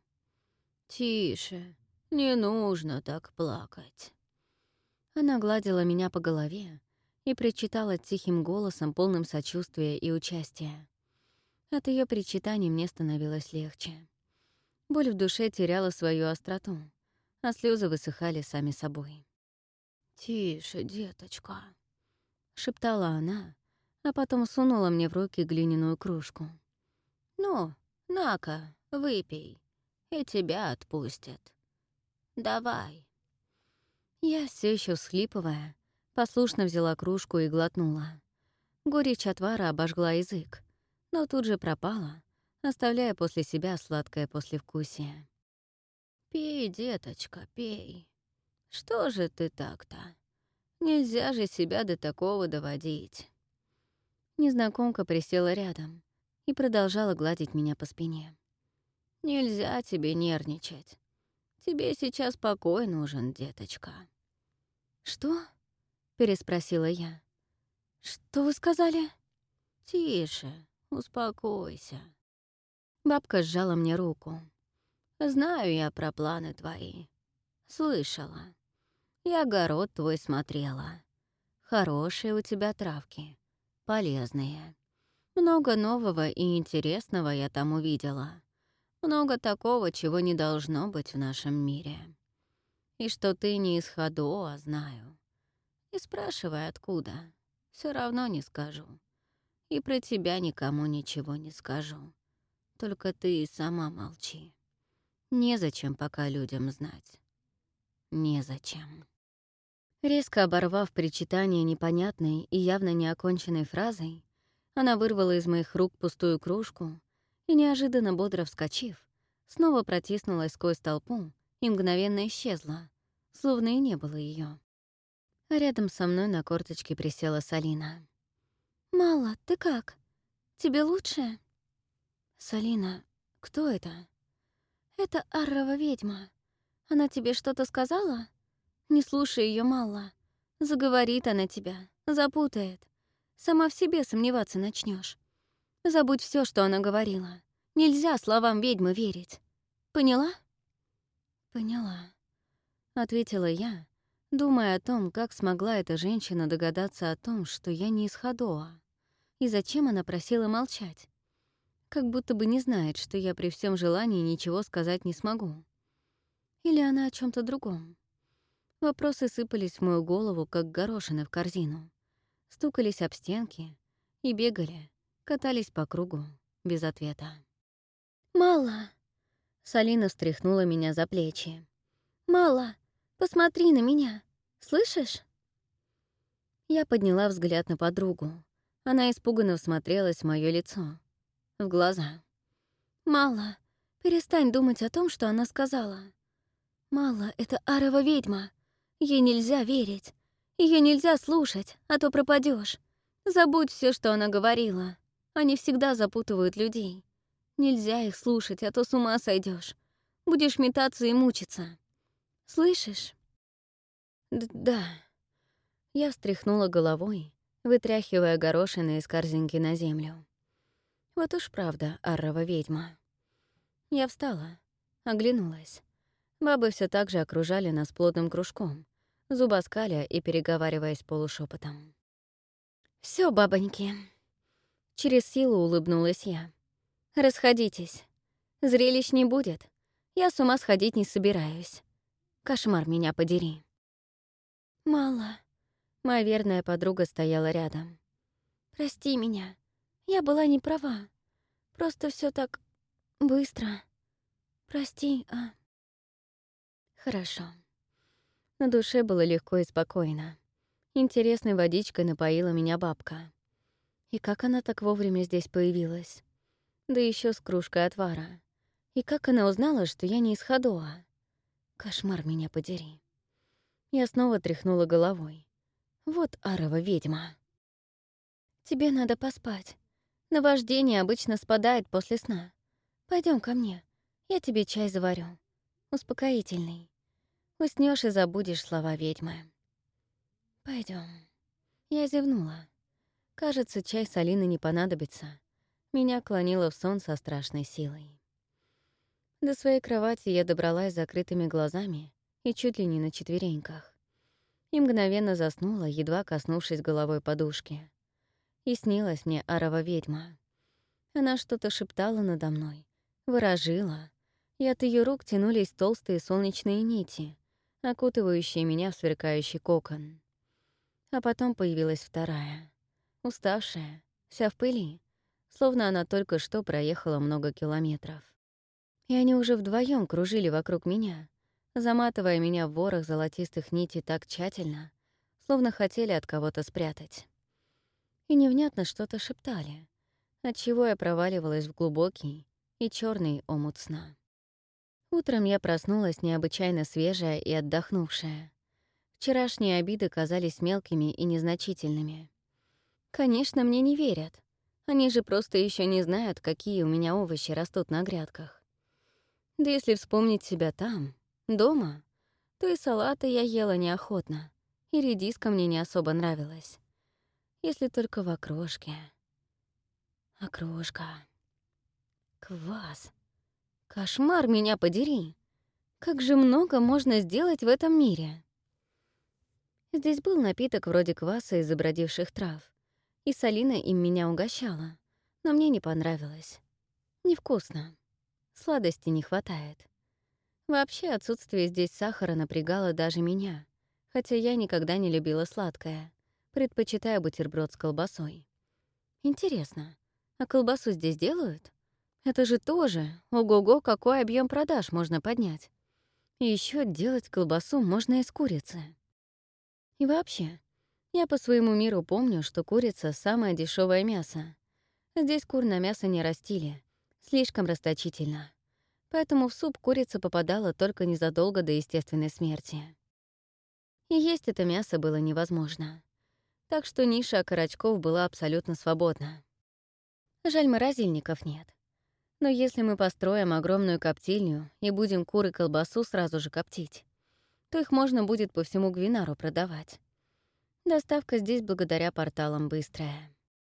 Speaker 1: «Тише, не нужно так плакать». Она гладила меня по голове и причитала тихим голосом, полным сочувствия и участия. От ее причитаний мне становилось легче. Боль в душе теряла свою остроту, а слезы высыхали сами собой. «Тише, деточка», — шептала она, а потом сунула мне в руки глиняную кружку. «Ну, на-ка, выпей, и тебя отпустят. Давай». Я, все еще всхлипывая, послушно взяла кружку и глотнула. Горечь отвара обожгла язык, но тут же пропала, оставляя после себя сладкое послевкусие. «Пей, деточка, пей. Что же ты так-то? Нельзя же себя до такого доводить». Незнакомка присела рядом и продолжала гладить меня по спине. «Нельзя тебе нервничать. Тебе сейчас покой нужен, деточка». «Что?» — переспросила я. «Что вы сказали?» «Тише, успокойся». Бабка сжала мне руку. «Знаю я про планы твои. Слышала. Я огород твой смотрела. Хорошие у тебя травки, полезные. Много нового и интересного я там увидела. Много такого, чего не должно быть в нашем мире. И что ты не из Ходоа, знаю. И спрашивай, откуда. Все равно не скажу. И про тебя никому ничего не скажу. Только ты и сама молчи. Незачем пока людям знать. Незачем». Резко оборвав причитание непонятной и явно неоконченной фразой, она вырвала из моих рук пустую кружку и, неожиданно бодро вскочив, снова протиснулась сквозь толпу и мгновенно исчезла, словно и не было ее. А рядом со мной на корточке присела Салина. «Мала, ты как? Тебе лучше?» «Салина, кто это?» «Это Аррова ведьма. Она тебе что-то сказала? Не слушай ее, Мала. Заговорит она тебя, запутает. Сама в себе сомневаться начнешь. Забудь все, что она говорила. Нельзя словам ведьмы верить. Поняла?» «Поняла», — ответила я, думая о том, как смогла эта женщина догадаться о том, что я не из Ходоа, и зачем она просила молчать. Как будто бы не знает, что я при всем желании ничего сказать не смогу. Или она о чем то другом. Вопросы сыпались в мою голову, как горошины в корзину. Стукались об стенки и бегали, катались по кругу, без ответа. «Мала!» — Салина встряхнула меня за плечи. «Мала, посмотри на меня. Слышишь?» Я подняла взгляд на подругу. Она испуганно всмотрелась в моё лицо, в глаза. «Мала, перестань думать о том, что она сказала. Мала — это Арова ведьма. Ей нельзя верить. Ее нельзя слушать, а то пропадешь. Забудь все, что она говорила. Они всегда запутывают людей. Нельзя их слушать, а то с ума сойдешь. Будешь метаться и мучиться. Слышишь?» «Да». Я встряхнула головой, вытряхивая горошины из корзинки на землю. Вот уж правда, Аррова ведьма. Я встала, оглянулась. Бабы все так же окружали нас плотным кружком, зубоскаля и переговариваясь полушепотом. Все, бабоньки». Через силу улыбнулась я. «Расходитесь. Зрелищ не будет. Я с ума сходить не собираюсь. Кошмар меня подери». «Мало». Моя верная подруга стояла рядом. «Прости меня. Я была не права. Просто все так быстро. Прости, а...» «Хорошо». На душе было легко и спокойно. Интересной водичкой напоила меня бабка. И как она так вовремя здесь появилась? Да еще с кружкой отвара. И как она узнала, что я не из Ходоа? Кошмар меня подери. Я снова тряхнула головой. Вот Арова ведьма. «Тебе надо поспать. Наваждение обычно спадает после сна. Пойдем ко мне. Я тебе чай заварю. Успокоительный. Уснешь и забудешь слова ведьмы». Пойдем. Я зевнула. Кажется, чай с Алиной не понадобится. Меня клонило в сон со страшной силой. До своей кровати я добралась с закрытыми глазами и чуть ли не на четвереньках. И мгновенно заснула, едва коснувшись головой подушки. И снилась мне Арова ведьма. Она что-то шептала надо мной, выражила, и от ее рук тянулись толстые солнечные нити, окутывающие меня в сверкающий кокон. А потом появилась вторая, уставшая, вся в пыли, словно она только что проехала много километров. И они уже вдвоем кружили вокруг меня, заматывая меня в ворох золотистых нитей так тщательно, словно хотели от кого-то спрятать. И невнятно что-то шептали, отчего я проваливалась в глубокий и черный омут сна. Утром я проснулась необычайно свежая и отдохнувшая. Вчерашние обиды казались мелкими и незначительными. Конечно, мне не верят. Они же просто еще не знают, какие у меня овощи растут на грядках. Да если вспомнить себя там, дома, то и салаты я ела неохотно, и редиска мне не особо нравилась. Если только в окрошке. Окрошка. Квас. Кошмар меня подери. Как же много можно сделать в этом мире. Здесь был напиток вроде кваса из забродивших трав, и Салина им меня угощала, но мне не понравилось. Невкусно. Сладости не хватает. Вообще отсутствие здесь сахара напрягало даже меня, хотя я никогда не любила сладкое, предпочитая бутерброд с колбасой. Интересно, а колбасу здесь делают? Это же тоже, ого-го, какой объем продаж можно поднять. И еще делать колбасу можно из курицы. И вообще, я по своему миру помню, что курица — самое дешевое мясо. Здесь кур на мясо не растили, слишком расточительно. Поэтому в суп курица попадала только незадолго до естественной смерти. И есть это мясо было невозможно. Так что ниша окорочков была абсолютно свободна. Жаль, морозильников нет. Но если мы построим огромную коптильню и будем кур и колбасу сразу же коптить, то их можно будет по всему Гвинару продавать. Доставка здесь благодаря порталам быстрая.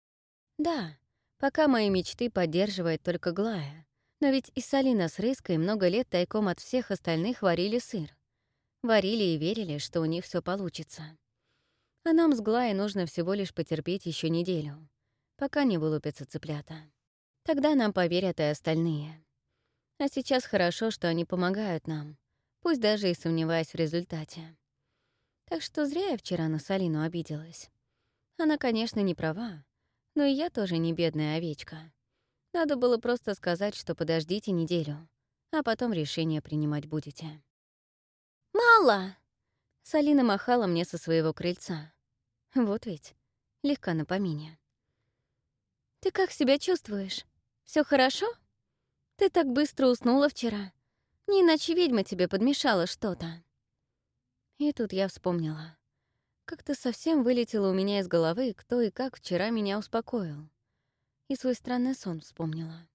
Speaker 1: Да, пока мои мечты поддерживает только Глая, но ведь и Салина с Рыской много лет тайком от всех остальных варили сыр. Варили и верили, что у них все получится. А нам с Глаей нужно всего лишь потерпеть еще неделю, пока не вылупятся цыплята. Тогда нам поверят и остальные. А сейчас хорошо, что они помогают нам, пусть даже и сомневаясь в результате. Так что зря я вчера на Салину обиделась. Она, конечно, не права, но и я тоже не бедная овечка. Надо было просто сказать, что подождите неделю, а потом решение принимать будете. «Мало!» — Салина махала мне со своего крыльца. Вот ведь, легка на помине. «Ты как себя чувствуешь? Все хорошо? Ты так быстро уснула вчера. Не иначе ведьма тебе подмешала что-то». И тут я вспомнила. Как-то совсем вылетело у меня из головы, кто и как вчера меня успокоил. И свой странный сон вспомнила.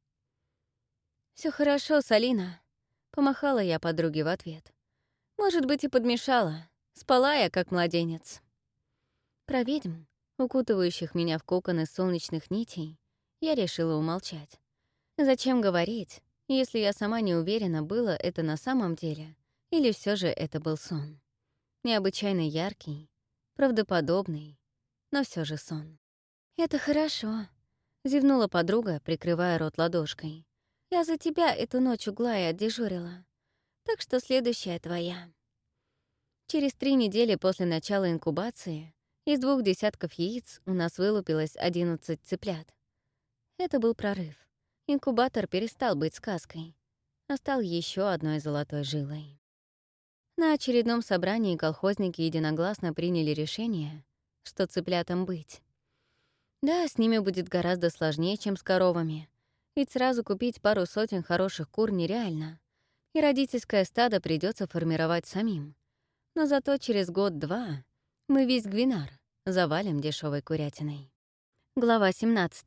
Speaker 1: Все хорошо, Салина», — помахала я подруге в ответ. «Может быть, и подмешала. Спала я, как младенец». Про ведьм, укутывающих меня в кокон из солнечных нитей, я решила умолчать. Зачем говорить, если я сама не уверена, было это на самом деле, или все же это был сон. Необычайно яркий, правдоподобный, но все же сон. «Это хорошо», — зевнула подруга, прикрывая рот ладошкой. «Я за тебя эту ночь Глая отдежурила, так что следующая твоя». Через 3 недели после начала инкубации из 2 десятков яиц у нас вылупилось 11 цыплят. Это был прорыв. Инкубатор перестал быть сказкой, а стал еще одной золотой жилой. На очередном собрании колхозники единогласно приняли решение, что цыплятам быть. Да, с ними будет гораздо сложнее, чем с коровами, ведь сразу купить пару сотен хороших кур нереально, и родительское стадо придется формировать самим. Но зато через год-два мы весь Гвинар завалим дешевой курятиной. Глава 17.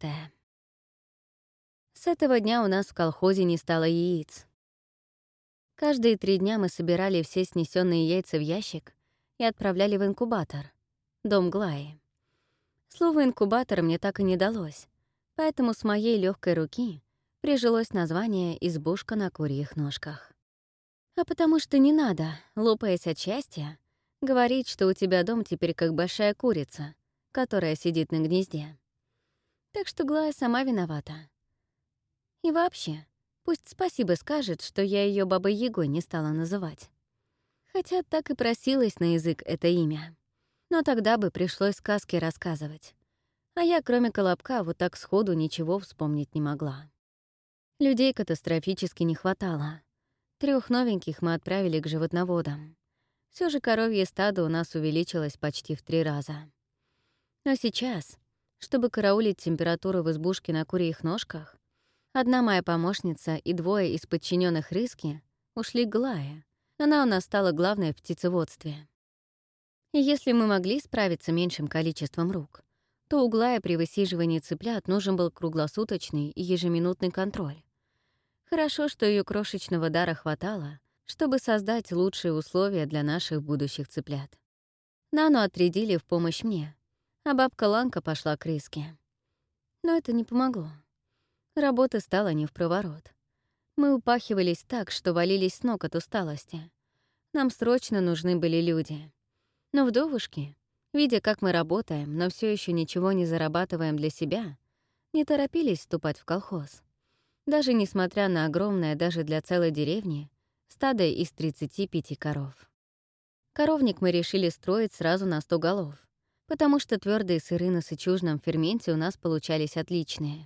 Speaker 1: С этого дня у нас в колхозе не стало яиц. Каждые 3 дня мы собирали все снесенные яйца в ящик и отправляли в инкубатор, дом Глаи. Слово «инкубатор» мне так и не далось, поэтому с моей легкой руки прижилось название «избушка на курьих ножках». А потому что не надо, лопаясь от счастья, говорить, что у тебя дом теперь как большая курица, которая сидит на гнезде. Так что Глая сама виновата. И вообще, пусть спасибо скажет, что я ее бабой Ягой не стала называть. Хотя так и просилась на язык это имя. Но тогда бы пришлось сказки рассказывать. А я, кроме Колобка, вот так сходу ничего вспомнить не могла. Людей катастрофически не хватало. 3 новеньких мы отправили к животноводам. Все же коровье стадо у нас увеличилось почти в 3 раза. Но сейчас, чтобы караулить температуру в избушке на курьих ножках, одна моя помощница и 2 из подчиненных Рыски ушли к Глае. Она у нас стала главной в птицеводстве. И если мы могли справиться меньшим количеством рук, то у Глая при высиживании цыплят нужен был круглосуточный и ежеминутный контроль. Хорошо, что ее крошечного дара хватало, чтобы создать лучшие условия для наших будущих цыплят. Нану отрядили в помощь мне, а бабка Ланка пошла к Риске. Но это не помогло. Работы стало невпроворот. Мы упахивались так, что валились с ног от усталости. Нам срочно нужны были люди. Но вдовушки, видя, как мы работаем, но все еще ничего не зарабатываем для себя, не торопились вступать в колхоз. Даже несмотря на огромное даже для целой деревни стадо из 35 коров. Коровник мы решили строить сразу на 100 голов, потому что твердые сыры на сычужном ферменте у нас получались отличные.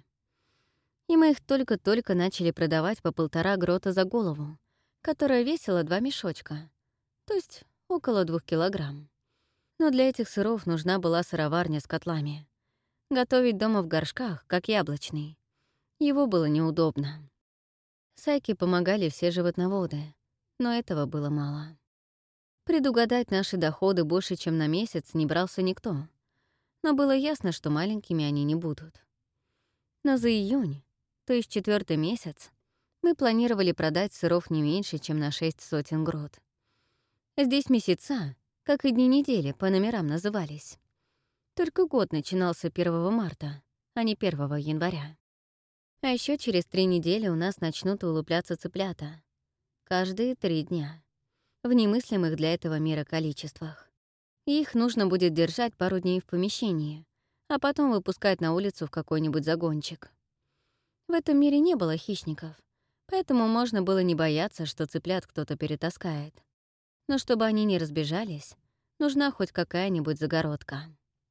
Speaker 1: И мы их только-только начали продавать по 1,5 грота за голову, которая весила 2 мешочка, то есть около 2 килограмм. Но для этих сыров нужна была сыроварня с котлами. Готовить дома в горшках, как яблочный. Его было неудобно. Сайке помогали все животноводы, но этого было мало. Предугадать наши доходы больше, чем на месяц, не брался никто. Но было ясно, что маленькими они не будут. Но за июнь, то есть 4-й месяц, мы планировали продать сыров не меньше, чем на 600 грот. Здесь месяца, как и дни недели, по номерам назывались. Только год начинался 1 марта, а не 1 января. А еще через 3 недели у нас начнут улупляться цыплята. Каждые 3 дня. В немыслимых для этого мира количествах. И их нужно будет держать пару дней в помещении, а потом выпускать на улицу в какой-нибудь загончик. В этом мире не было хищников, поэтому можно было не бояться, что цыплят кто-то перетаскает. Но чтобы они не разбежались, нужна хоть какая-нибудь загородка.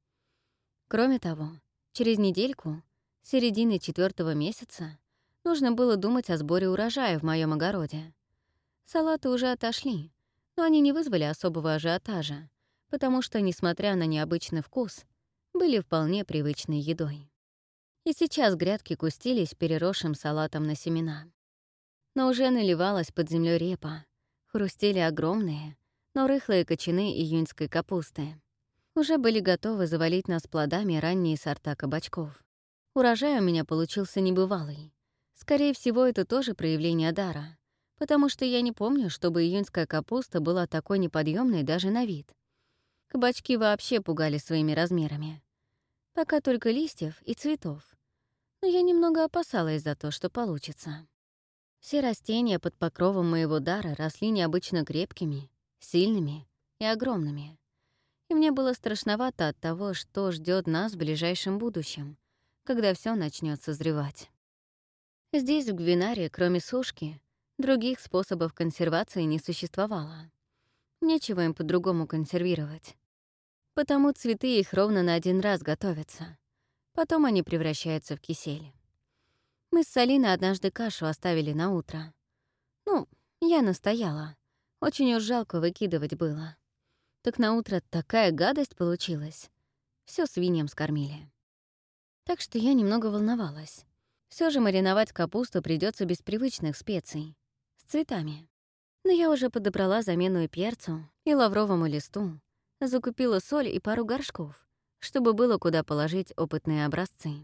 Speaker 1: Кроме того, через недельку, с середины 4-го месяца, нужно было думать о сборе урожая в моем огороде. Салаты уже отошли, но они не вызвали особого ажиотажа, потому что, несмотря на необычный вкус, были вполне привычной едой. И сейчас грядки кустились переросшим салатом на семена. Но уже наливалась под землей репа, хрустели огромные, но рыхлые кочаны июньской капусты. Уже были готовы завалить нас плодами ранние сорта кабачков. Урожай у меня получился небывалый. Скорее всего, это тоже проявление дара, потому что я не помню, чтобы июньская капуста была такой неподъемной даже на вид. Кабачки вообще пугали своими размерами. Пока только листьев и цветов. Но я немного опасалась за то, что получится. Все растения под покровом моего дара росли необычно крепкими, сильными и огромными. И мне было страшновато от того, что ждет нас в ближайшем будущем, когда все начнет созревать. Здесь, в Гвинаре, кроме сушки, других способов консервации не существовало. Нечего им по-другому консервировать. Потому цветы их ровно на 1 раз готовятся. Потом они превращаются в кисель. Мы с Салиной однажды кашу оставили на утро. Ну, я настояла. Очень уж жалко выкидывать было. Так на утро такая гадость получилась. Все свиньям скормили. Так что я немного волновалась. Все же мариновать капусту придется без привычных специй. С цветами. Но я уже подобрала замену и перцу, и лавровому листу, закупила соль и пару горшков, чтобы было куда положить опытные образцы.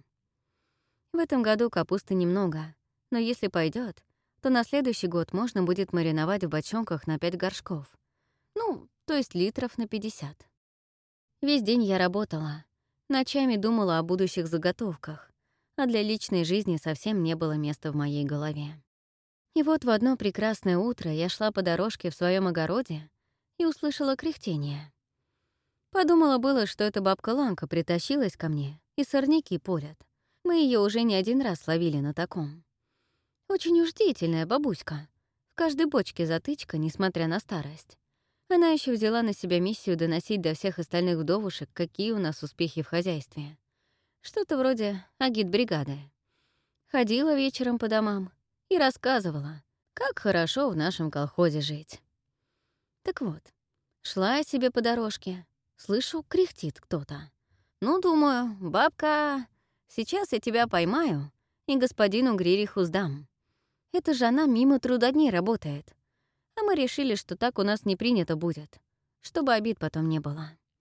Speaker 1: В этом году капусты немного, но если пойдет, то на следующий год можно будет мариновать в бочонках на 5 горшков. Ну, то есть литров на 50. Весь день я работала, ночами думала о будущих заготовках, а для личной жизни совсем не было места в моей голове. И вот в одно прекрасное утро я шла по дорожке в своем огороде и услышала кряхтение. Подумала было, что эта бабка Ланка притащилась ко мне, и сорняки полят. Мы ее уже не 1 раз ловили на таком. Очень уж деятельная бабуська. В каждой бочке затычка, несмотря на старость. Она еще взяла на себя миссию доносить до всех остальных вдовушек, какие у нас успехи в хозяйстве. Что-то вроде агитбригады. Ходила вечером по домам и рассказывала, как хорошо в нашем колхозе жить. Так вот, шла я себе по дорожке, слышу, кряхтит кто-то. Ну, думаю, бабка, сейчас я тебя поймаю и господину Гририху сдам. Это же она мимо трудодней работает. А мы решили, что так у нас не принято будет, чтобы обид потом не было.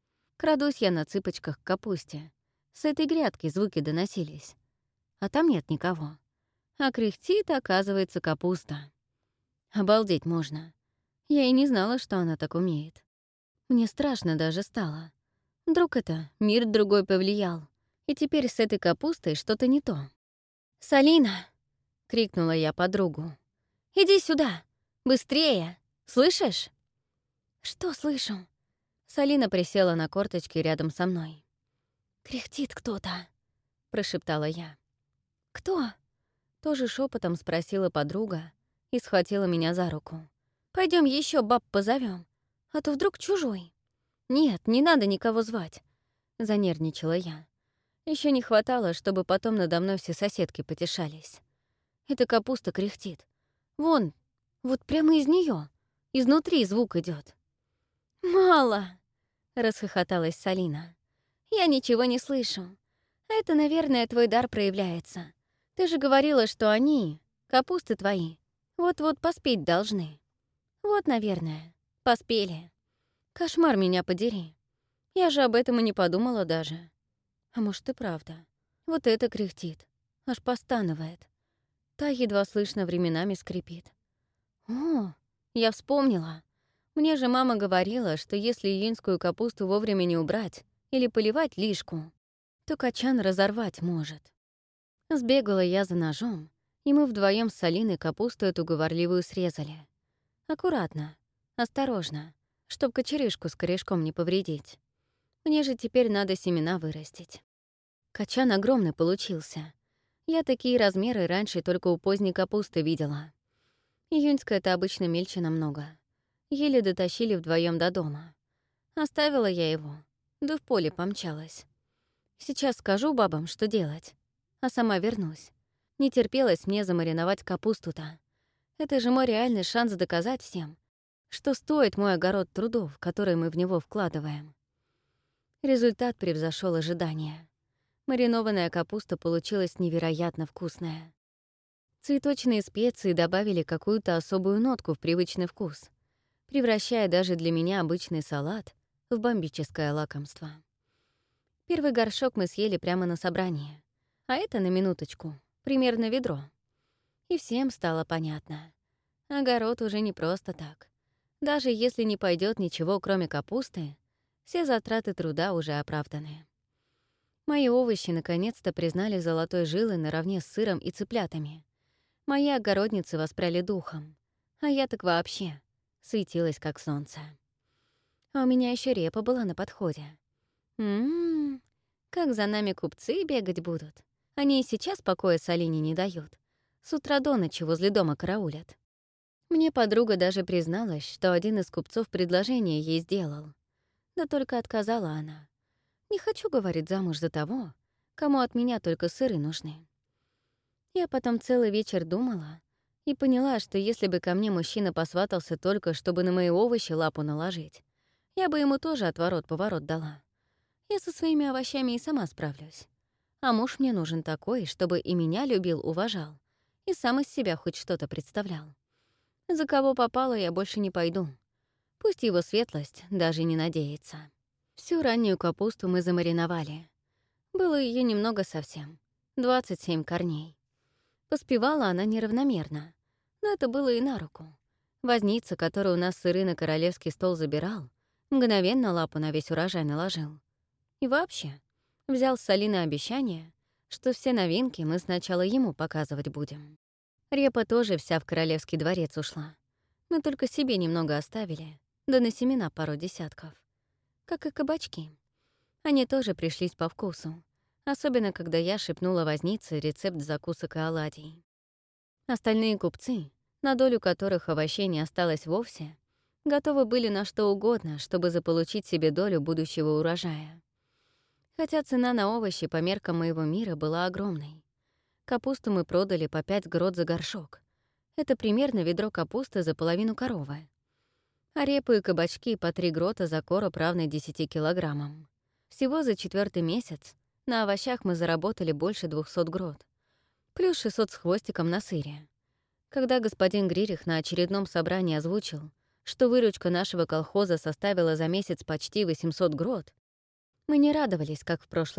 Speaker 1: Крадусь я на цыпочках к капусте. С этой грядки звуки доносились. А там нет никого. А кряхтит, оказывается, капуста. Обалдеть можно. Я и не знала, что она так умеет. Мне страшно даже стало. Вдруг это мир другой повлиял, и теперь с этой капустой что-то не то. «Салина!» — крикнула я подругу. «Иди сюда! Быстрее! Слышишь?» «Что слышу?» Салина присела на корточки рядом со мной. «Кряхтит кто-то», — прошептала я. «Кто?» — тоже шепотом спросила подруга и схватила меня за руку. Пойдем еще баб позовем, а то вдруг чужой». «Нет, не надо никого звать», — занервничала я. Еще не хватало, чтобы потом надо мной все соседки потешались. Эта капуста кряхтит. Вон, вот прямо из нее, изнутри звук идет. «Мало!» — расхохоталась Салина. «Я ничего не слышу. Это, наверное, твой дар проявляется. Ты же говорила, что они, капусты твои, вот-вот поспеть должны. Вот, наверное, поспели. Кошмар меня подери. Я же об этом и не подумала даже. А может, и правда. Вот это кряхтит, аж постанывает. Та едва слышно временами скрипит. О, я вспомнила. Мне же мама говорила, что если июньскую капусту вовремя не убрать или поливать лишку, то качан разорвать может. Сбегала я за ножом, и мы вдвоем с Алиной капусту эту говорливую срезали. Аккуратно, осторожно, чтоб кочерышку с корешком не повредить. Мне же теперь надо семена вырастить. Качан огромный получился. Я такие размеры раньше только у поздней капусты видела. Июньская-то обычно мельче намного. Еле дотащили вдвоем до дома. Оставила я его, да в поле помчалась. Сейчас скажу бабам, что делать, а сама вернусь. Не терпелось мне замариновать капусту-то. Это же мой реальный шанс доказать всем, что стоит мой огород трудов, которые мы в него вкладываем. Результат превзошел ожидания. Маринованная капуста получилась невероятно вкусная. Цветочные специи добавили какую-то особую нотку в привычный вкус, превращая даже для меня обычный салат в бомбическое лакомство. Первый горшок мы съели прямо на собрании, а это, на минуточку, примерно ведро. И всем стало понятно. Огород уже не просто так. Даже если не пойдет ничего, кроме капусты, все затраты труда уже оправданы. Мои овощи наконец-то признали золотой жилой наравне с сыром и цыплятами. Мои огородницы воспряли духом, а я так вообще светилась, как солнце. А у меня еще репа была на подходе. Как за нами купцы бегать будут. Они и сейчас покоя Салине не дают. С утра до ночи возле дома караулят. Мне подруга даже призналась, что один из купцов предложение ей сделал. Да только отказала она. «Не хочу, — говорит, — замуж за того, кому от меня только сыры нужны». Я потом целый вечер думала и поняла, что если бы ко мне мужчина посватался только, чтобы на мои овощи лапу наложить, я бы ему тоже отворот-поворот дала. Я со своими овощами и сама справлюсь. А муж мне нужен такой, чтобы и меня любил, уважал, и сам из себя хоть что-то представлял. За кого попало, я больше не пойду. Пусть его светлость даже не надеется. Всю раннюю капусту мы замариновали. Было ее немного совсем, 27 корней. Поспевала она неравномерно, но это было и на руку. Возница, который у нас сыры на королевский стол забирал, мгновенно лапу на весь урожай наложил. И вообще, взял с Алины обещание, что все новинки мы сначала ему показывать будем. Репа тоже вся в королевский дворец ушла. Мы только себе немного оставили, да на семена пару десятков. Как и кабачки. Они тоже пришлись по вкусу, особенно когда я шепнула вознице рецепт закусок и оладий. Остальные купцы, на долю которых овощей не осталось вовсе, готовы были на что угодно, чтобы заполучить себе долю будущего урожая. Хотя цена на овощи по меркам моего мира была огромной. Капусту мы продали по 5 грот за горшок. Это примерно ведро капусты за половину коровы. А репу и кабачки по 3 грота за короб, равный 10 килограммам. Всего за 4-й месяц на овощах мы заработали больше 200 грот, плюс 600 с хвостиком на сыре. Когда господин Гририх на очередном собрании озвучил, что выручка нашего колхоза составила за месяц почти 800 грот, Мы не радовались, как в прошлый